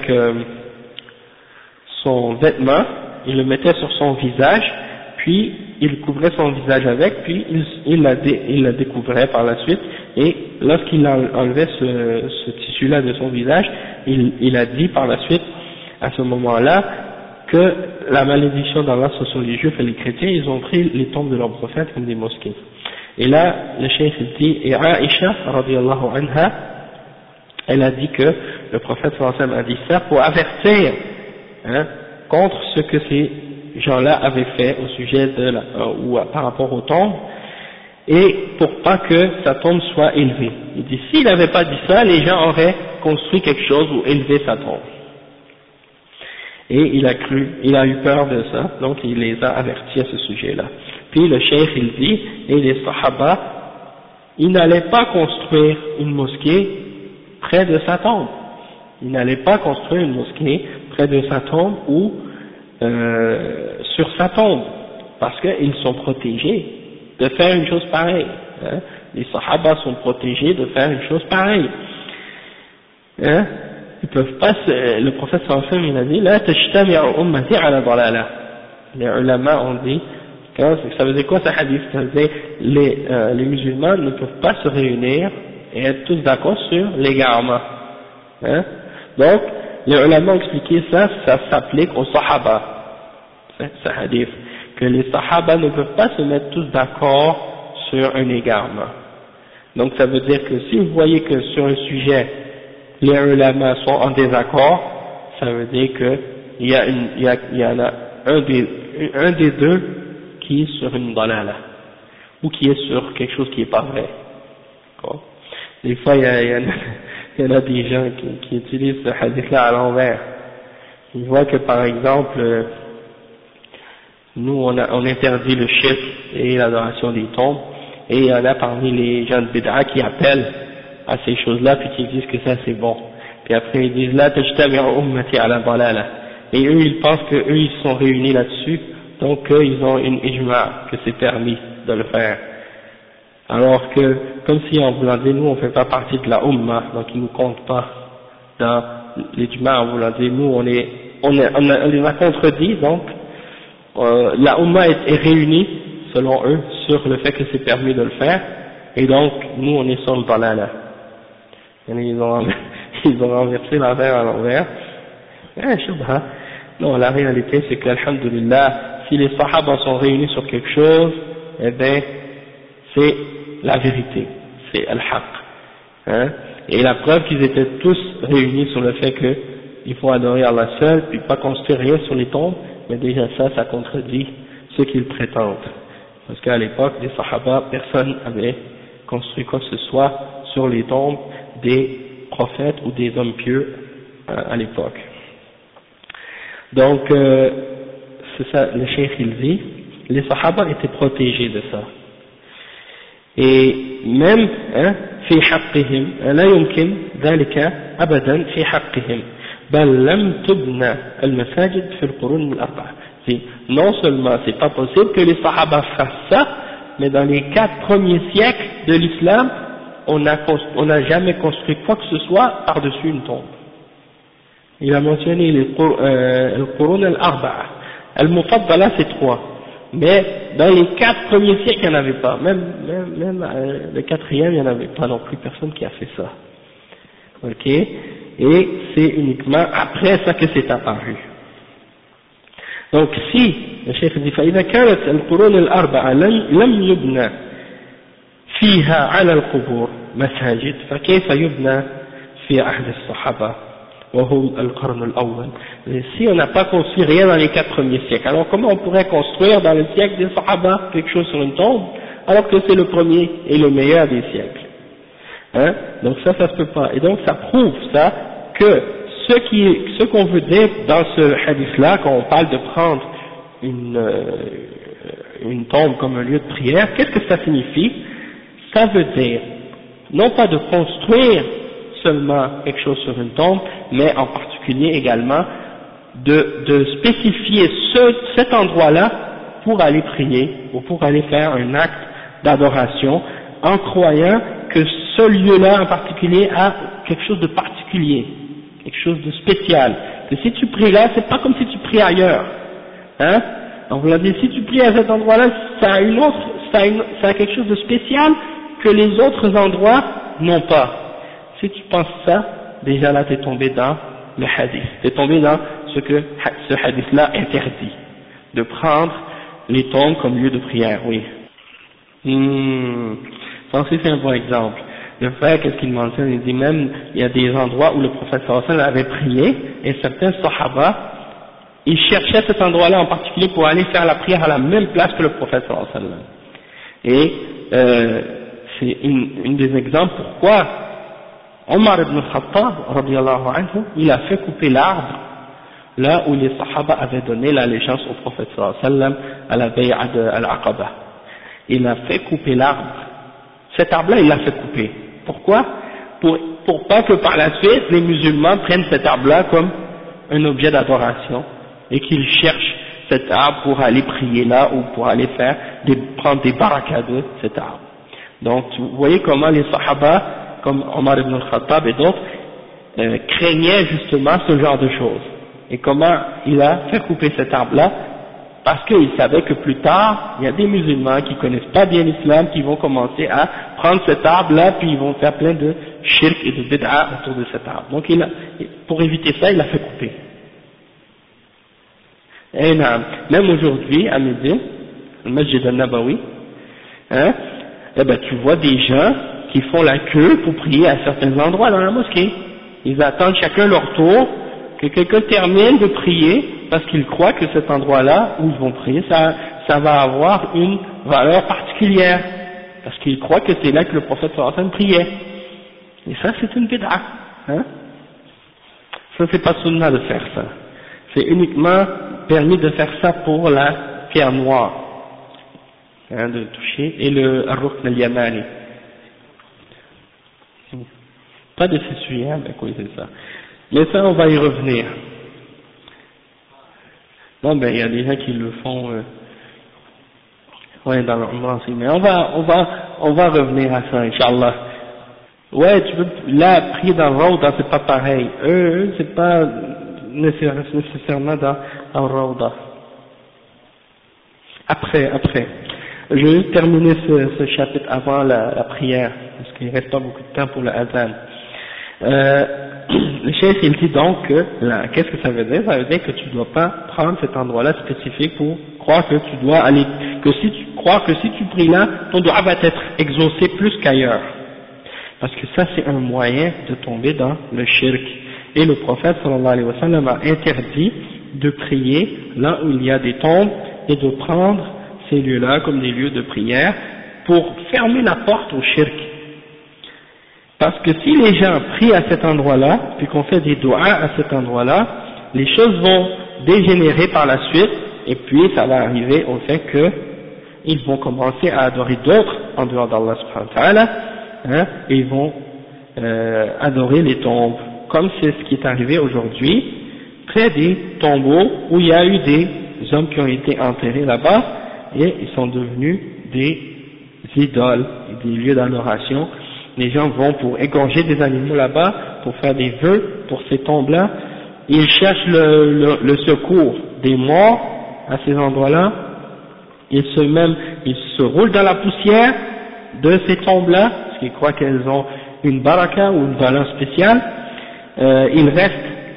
[SPEAKER 1] son vêtement, il le mettait sur son visage, puis il couvrait son visage avec, puis il la découvrait par la suite, et lorsqu'il enlevait ce tissu-là de son visage, il a dit par la suite, à ce moment-là, que la malédiction d'Allah sur les juifs et les chrétiens, ils ont pris les tombes de leurs prophètes comme des mosquées. Et là, le cheikh dit, et Aïcha, radiyallahu anha, elle a dit que le prophète sallallahu alayhi wa sallam a dit ça pour avertir, hein, contre ce que ces gens-là avaient fait au sujet de ou par rapport aux tombes, et pour pas que sa tombe soit élevée. Il dit, s'il n'avait pas dit ça, les gens auraient construit quelque chose ou élevé sa tombe. Et il a eu peur de ça, donc il les a avertis à ce sujet-là. Puis le cheikh il dit, et les sahaba, ils n'allaient pas construire une mosquée près de sa tombe. Ils n'allaient pas construire une mosquée près de sa tombe ou sur sa tombe, parce qu'ils sont protégés de faire une chose pareille. Hein. Les sahaba sont protégés de faire une chose pareille. Hein. Ils peuvent pas, le prophète sallallahu alayhi wa sallam il a dit, la tajtami'u ummati ala dalala. Les ulama ont dit, ça veut dire quoi ce hadith? Ça veut dire les musulmans ne peuvent pas se réunir et être tous d'accord sur l'égarement. Hein? Donc, les ulama ont expliqué ça s'applique aux sahaba, ce hadith, que les sahaba ne peuvent pas se mettre tous d'accord sur un égarement. Donc ça veut dire que si vous voyez que sur un sujet, les ulama sont en désaccord, ça veut dire que il y en a un des deux qui est sur une dalala, ou qui est sur quelque chose qui n'est pas vrai. Des fois, il y en a des gens qui utilisent ce hadith-là à l'envers. Ils voient que par exemple, nous on interdit le shirk et l'adoration des tombes, et il y en a parmi les gens de bid'a qui appellent à ces choses-là, puis qui disent que ça c'est bon. Puis après ils disent la tajtami'u ummati ala dalala. Et eux ils pensent que eux ils sont réunis là-dessus, donc ils ont une ijma, que c'est permis de le faire. Alors que, comme si en voulant dire, nous on fait pas partie de la umma, donc ils nous comptent pas dans l'ijma, en voulant dire, nous on les a contredit, donc la umma est réunie, selon eux, sur le fait que c'est permis de le faire, et donc nous on est sur le dalala. Ils ont renversé l'affaire à l'envers. Non, la réalité c'est que, alhamdulillah, si les sahaba sont réunis sur quelque chose, eh ben, c'est la vérité, c'est al-haq. Hein? Et la preuve qu'ils étaient tous réunis sur le fait qu'il faut adorer Allah seul, puis pas construire rien sur les tombes, mais déjà ça contredit ce qu'ils prétendent. Parce qu'à l'époque, des sahaba, personne n'avait construit quoi que ce soit sur les tombes des prophètes ou des hommes pieux à l'époque. Donc, c'est ça, le cheikh il dit, les sahaba étaient protégés de ça. Et même, في حقهم لا يمكن ذلك أبدا في حقهم بل لم تبنى المساجد في القرون الأربعة. Non seulement c'est pas possible que les sahaba fassent ça, mais dans les 4 premiers siècles de l'islam, on n'a jamais construit quoi que ce soit par-dessus une tombe. Il a mentionné le Qurun al-Arba'a. Al-Mufaddala c'est 3. Mais dans les 4 premiers siècles, il n'y en avait pas. Même le 4e, il n'y en avait pas non plus, personne qui a fait ça. Ok? Et c'est uniquement après ça que c'est apparu. Donc si, le cheikh dit فإذا كانت القرون الأربعة لم يبنى فيها على القبور مساجد فكيف يبنى في عهد الصحابة وهم القرن الأول. Si on n'a pas construit rien dans les 4 premiers siècles, alors comment on pourrait construire dans le siècle des Sahaba quelque chose sur une tombe alors que c'est le premier et le meilleur des siècles, hein? Donc ça se peut pas. Et donc ça prouve ça que ce qu'on veut dire dans ce hadith-là, quand on parle de prendre une tombe comme un lieu de prière, qu'est-ce que ça signifie? Ça veut dire non pas de construire seulement quelque chose sur une tombe, mais en particulier également de spécifier cet endroit-là pour aller prier ou pour aller faire un acte d'adoration en croyant que ce lieu-là en particulier a quelque chose de particulier, quelque chose de spécial. Que si tu pries là, c'est pas comme si tu pries ailleurs, hein? Donc vous l'avez dit, si tu pries à cet endroit-là, ça a quelque chose de spécial que les autres endroits n'ont pas. Si tu penses ça, déjà là tu es tombé dans le hadith, tu es tombé dans ce que ce hadith-là interdit, de prendre les tombes comme lieu de prière, oui. Ça aussi c'est un bon exemple. Le frère, qu'est-ce qu'il mentionne? Il dit même, il y a des endroits où le prophète sallallahu alayhi wa sallam avait prié, et certains sahaba, ils cherchaient cet endroit-là en particulier pour aller faire la prière à la même place que le prophète sallallahu alayhi wa sallam. Et c'est une des exemples pourquoi Omar ibn Khattab, radiyallahu anhu, il a fait couper l'arbre là où les sahaba avaient donné l'allégeance au prophète sallallahu alayhi wa sallam à la bay'a de Al-Aqaba. Il a fait couper l'arbre. Cet arbre-là, il l'a fait couper. Pourquoi? Pour pas que par la suite, les musulmans prennent cet arbre-là comme un objet d'adoration et qu'ils cherchent cet arbre pour aller prier là ou pour aller prendre des barakas de cet arbre. Donc, vous voyez comment les sahaba, comme Omar ibn al-Khattab et d'autres, craignaient justement ce genre de choses. Et comment il a fait couper cet arbre-là? Parce qu'il savait que plus tard, il y a des musulmans qui connaissent pas bien l'islam, qui vont commencer à prendre cet arbre-là, puis ils vont faire plein de shirk et de bid'a autour de cet arbre. Donc pour éviter ça, il a fait couper. Et même aujourd'hui, à Médine, le Masjid al-Nabawi, hein, eh ben, tu vois des gens qui font la queue pour prier à certains endroits dans la mosquée. Ils attendent chacun leur tour, que quelqu'un termine de prier, parce qu'ils croient que cet endroit-là où ils vont prier, ça va avoir une valeur particulière, parce qu'ils croient que c'est là que le prophète sallallahu alayhi wa sallam priait. Et ça, c'est une bid'a, hein? Ça, c'est pas sunna de faire ça. C'est uniquement permis de faire ça pour la pierre noire, hein, de toucher, et le ar-rukn al-yamani. Pas de s'essuyer, hein, ben quoi, c'est ça. Mais ça, on va y revenir. Non, ben, il y a des gens qui le font, ouais, dans leur umrah aussi. Mais on va revenir à ça, Inch'Allah. Ouais, tu peux, là, prier dans le Rawda, c'est pas pareil. Eux, c'est pas nécessairement dans le Rawda. Après. Je vais juste terminer ce chapitre avant la prière, parce qu'il reste pas beaucoup de temps pour le adhan. Le cheikh il dit donc que, qu'est-ce que ça veut dire? Ça veut dire que tu ne dois pas prendre cet endroit-là spécifique pour croire que tu dois aller, que si tu pries là, ton doigt va être exaucé plus qu'ailleurs. Parce que ça c'est un moyen de tomber dans le shirk. Et le prophète sallallahu alayhi wa sallam a interdit de prier là où il y a des tombes et de prendre ces lieux-là comme des lieux de prière pour fermer la porte au shirk. Parce que si les gens prient à cet endroit-là, puis qu'on fait des doigts à cet endroit-là, les choses vont dégénérer par la suite, et puis ça va arriver au fait qu'ils vont commencer à adorer d'autres en dehors d'Allah subhanahu wa ta'ala, hein, et ils vont adorer les tombes, comme c'est ce qui est arrivé aujourd'hui, près des tombeaux où il y a eu des hommes qui ont été enterrés là-bas, et ils sont devenus des idoles, des lieux d'adoration. Les gens vont pour égorger des animaux là-bas, pour faire des vœux pour ces tombes-là. Ils cherchent le secours des morts à ces endroits-là. Ils se roulent dans la poussière de ces tombes-là, parce qu'ils croient qu'elles ont une baraka ou une valeur spéciale. Ils restent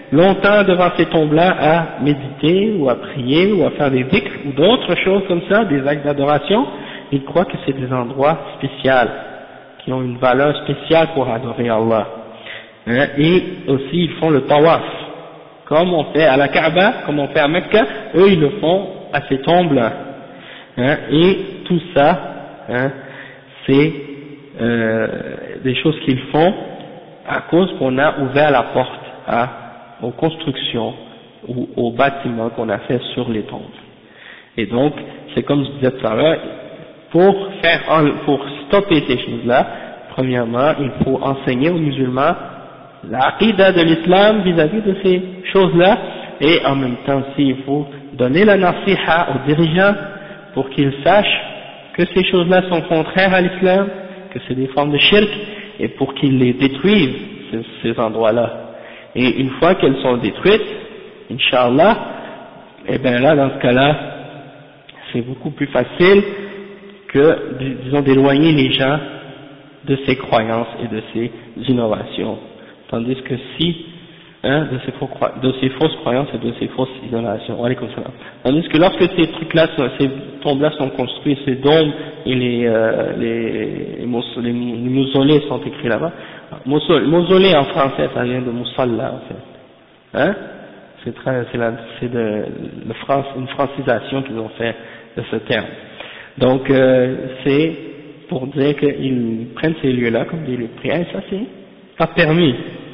[SPEAKER 1] longtemps devant ces tombes-là à méditer ou à prier ou à faire des dhikrs ou d'autres choses comme ça, des actes d'adoration, ils croient que c'est des endroits spéciaux, qui ont une valeur spéciale pour adorer Allah. Hein, et aussi ils font le tawaf, comme on fait à la Kaaba, comme on fait à Mecca, eux ils le font à ces tombes-là. Hein, et tout ça, hein, c'est des choses qu'ils font à cause qu'on a ouvert la porte aux constructions ou aux bâtiments qu'on a fait sur les tombes. Et donc, c'est comme je disais tout à l'heure, pour stopper ces choses-là, premièrement, il faut enseigner aux musulmans l'aqida de l'islam vis-à-vis de ces choses-là, et en même temps aussi, il faut donner la nasiha aux dirigeants pour qu'ils sachent que ces choses-là sont contraires à l'islam, que c'est des formes de shirk, et pour qu'ils les détruisent, ces endroits-là. Et une fois qu'elles sont détruites, Inch'Allah, et bien là, dans ce cas-là, c'est beaucoup plus facile que, disons, d'éloigner les gens de ces croyances et de ces innovations. Tandis que si, hein, de ces fausses croyances et de ces fausses innovations, tandis que lorsque ces trucs-là, ces tombes-là sont construits, ces dômes et les mausolées sont écrits là-bas, mausolée en français, ça vient de musalla en fait, hein, c'est une francisation qu'ils ont fait de ce terme. Donc c'est pour dire qu'ils prennent ces lieux-là comme des lieux de prière, ça c'est pas permis.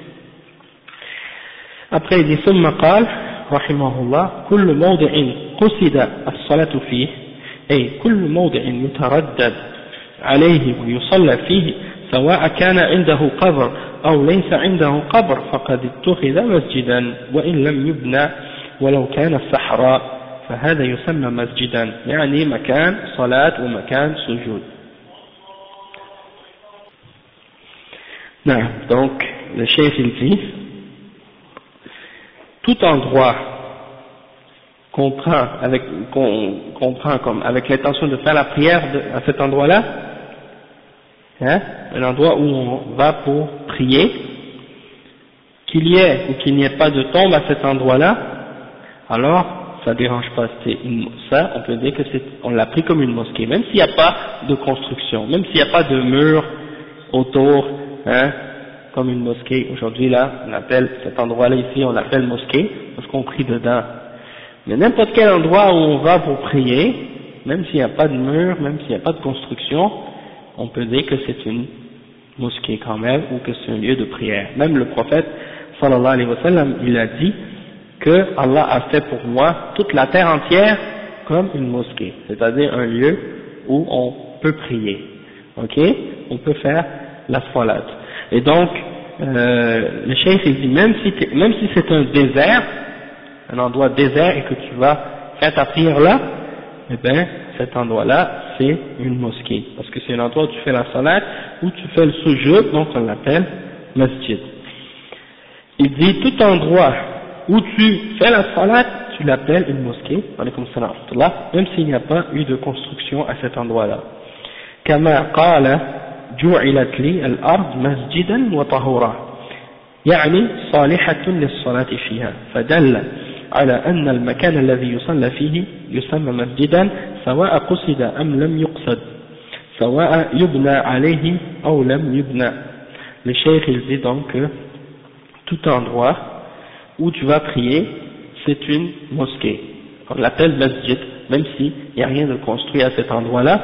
[SPEAKER 1] Après il dit ثم قال رحمه الله كل موضع قصد الصلاة فيه أي كل موضع يتردد عليه ويصلى فيه سواء كان عنده قبر أو ليس عنده قبر فقد اتخذ مسجدا وإن لم يبنى ولو كان الصحراء فهذا يسمى مسجدا يعني مكان صلاة ومكان سجود. Non, donc le cheikh il dit tout endroit qu'on prend comme avec l'intention de faire la prière à cet endroit-là, hein, un endroit où on va pour prier, qu'il y ait ou qu'il n'y ait pas de tombe à cet endroit-là, alors ça dérange pas. Ça, on peut dire que on l'a pris comme une mosquée, même s'il n'y a pas de construction, même s'il n'y a pas de mur autour, hein, comme une mosquée. Aujourd'hui là, on appelle cet endroit-là ici, on l'appelle mosquée parce qu'on prie dedans. Mais n'importe quel endroit où on va pour prier, même s'il n'y a pas de mur, même s'il n'y a pas de construction, on peut dire que c'est une mosquée quand même, ou que c'est un lieu de prière. Même le prophète, sallallahu alayhi wa sallam, il a dit que Allah a fait pour moi toute la terre entière comme une mosquée, c'est-à-dire un lieu où on peut prier. Ok? On peut faire la salat. Et donc, le cheikh il dit, même si c'est un désert, un endroit désert et que tu vas faire ta prière là, eh bien, cet endroit-là, c'est une mosquée. Parce que c'est un endroit où tu fais la salat, où tu fais le sujoud, donc on l'appelle masjid. Il dit, tout endroit où tu fais la salat, tu l'appelles une mosquée, même s'il n'y a pas eu de construction à cet endroit-là. كما قال جعلت لي الأرض مسجدا وطهورا يعني صالحة للصلاة فيها فدل على أن المكان الذي يصلى فيه يسمى مسجدا سواء قصد أم لم يقصد سواء يبنى عليه أو لم يبنى. Le cheikh il dit donc que tout endroit où tu vas prier c'est une mosquée, on l'appelle masjid même s'il n'y a rien de construit à cet endroit-là.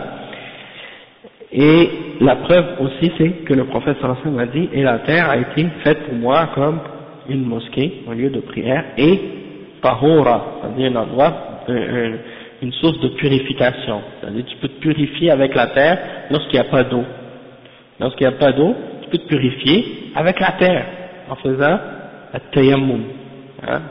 [SPEAKER 1] Et la preuve aussi c'est que le prophète sallallahu alayhi wa sallam a dit et la terre a été faite pour moi comme une mosquée, un lieu de prière, et tahura, c'est-à-dire un endroit, une source de purification, c'est-à-dire tu peux te purifier avec la terre lorsqu'il n'y a pas d'eau. Lorsqu'il n'y a pas d'eau, tu peux te purifier avec la terre en faisant at-tayammum, hein,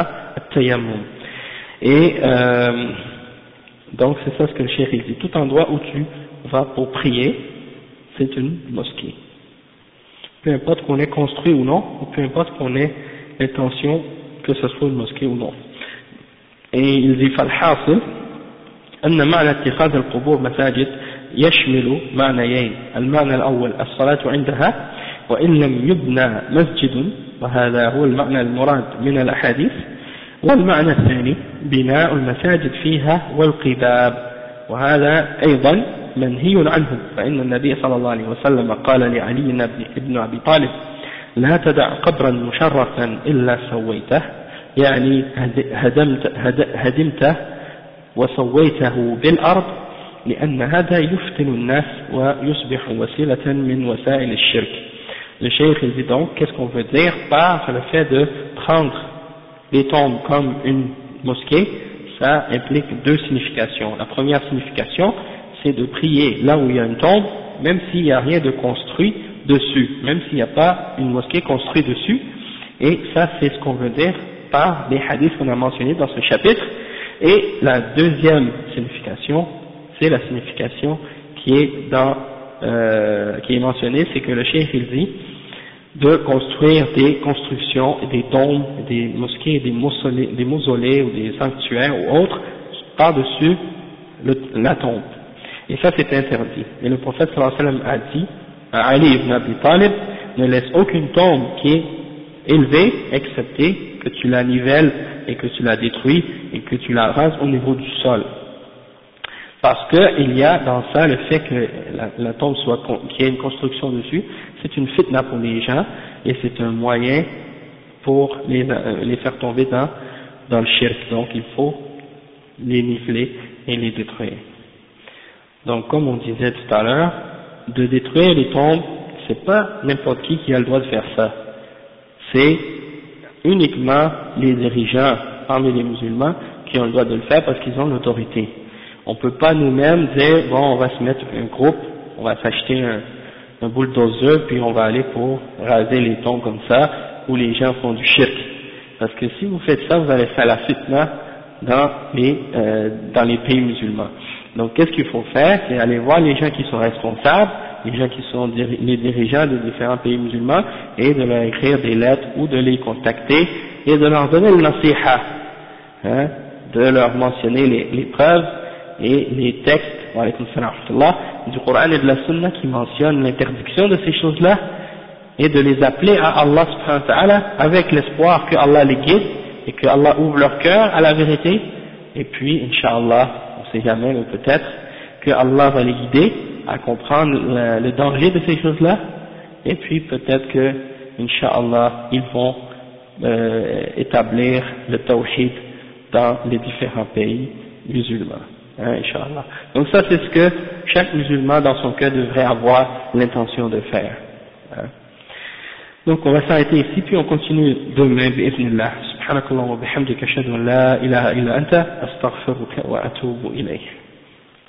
[SPEAKER 1] Et donc c'est ça ce que le cheikh dit, tout endroit où tu vas pour prier, c'est une mosquée. Peu importe qu'on ait construit ou non, ou peu importe qu'on ait l'intention que ce soit une mosquée ou non. Et il dit فالحاصل أن معنى اتخاذ القبور مساجد يشمل معنيين. المعنى الأول الصلاة عندها وإن لم يبنى مسجد وهذا هو المعنى المراد من الأحاديث. والمعنى الثاني بناء المساجد فيها والقباب، وهذا أيضا منهي عنه، فإن النبي صلى الله عليه وسلم قال لعلي بن أبي طالب لا تدع قبرا مشرفا إلا سويته، يعني هدمته وسويته بالأرض، لأن هذا يفتن الناس ويصبح وسيلة من وسائل الشرك. Le cheikh il dit donc, qu'est-ce qu'on veut dire par le fait de prendre les tombes comme une mosquée? Ça implique deux significations. La première signification, c'est de prier là où il y a une tombe, même s'il n'y a rien de construit dessus, même s'il n'y a pas une mosquée construite dessus. Et ça, c'est ce qu'on veut dire par les hadiths qu'on a mentionnés dans ce chapitre. Et la deuxième signification, c'est la signification qui est mentionnée, c'est que le cheikh il dit de construire des constructions, des tombes, des mosquées, des mausolées ou des sanctuaires ou autres par-dessus la tombe. Et ça c'est interdit. Et le prophète sallallahu alayhi wa sallam a dit à Ali ibn Abi Talib, ne laisse aucune tombe qui est élevée, excepté que tu la nivelles et que tu la détruis et que tu la rases au niveau du sol. Parce qu'il y a dans ça le fait que la tombe qu'il y ait une construction dessus, c'est une fitna pour les gens et c'est un moyen pour les faire tomber dans le shirk. Donc il faut les niveler et les détruire. Donc comme on disait tout à l'heure, de détruire les tombes, c'est pas n'importe qui a le droit de faire ça. C'est uniquement les dirigeants parmi les musulmans qui ont le droit de le faire parce qu'ils ont l'autorité. On ne peut pas nous-mêmes dire, bon, on va se mettre un groupe, on va s'acheter un bulldozer, puis on va aller pour raser les tombes comme ça, où les gens font du shirk. Parce que si vous faites ça, vous allez faire la fitna dans les pays musulmans. Donc qu'est-ce qu'il faut faire? C'est aller voir les gens qui sont responsables, les gens qui sont les dirigeants de différents pays musulmans, et de leur écrire des lettres ou de les contacter, et de leur donner le nasiha, hein, de leur mentionner les preuves et les textes du Coran et de la Sunna qui mentionnent l'interdiction de ces choses-là, et de les appeler à Allah subhanahu wa ta'ala avec l'espoir que Allah les guide et que Allah ouvre leur cœur à la vérité. Et puis Inch'Allah, on sait jamais, mais peut-être que Allah va les guider à comprendre le danger de ces choses-là, et puis peut-être que Inch'Allah ils vont établir le tawhid dans les différents pays musulmans. Inch'Allah. Donc ça c'est ce que chaque musulman dans son cœur devrait avoir l'intention de faire. Donc on va s'arrêter ici, puis on continue demain bi'idhnillah. Subhanakallah wa bihamdika ashhadu an la ilaha illa anta astaghfiruka wa atubu ilayk.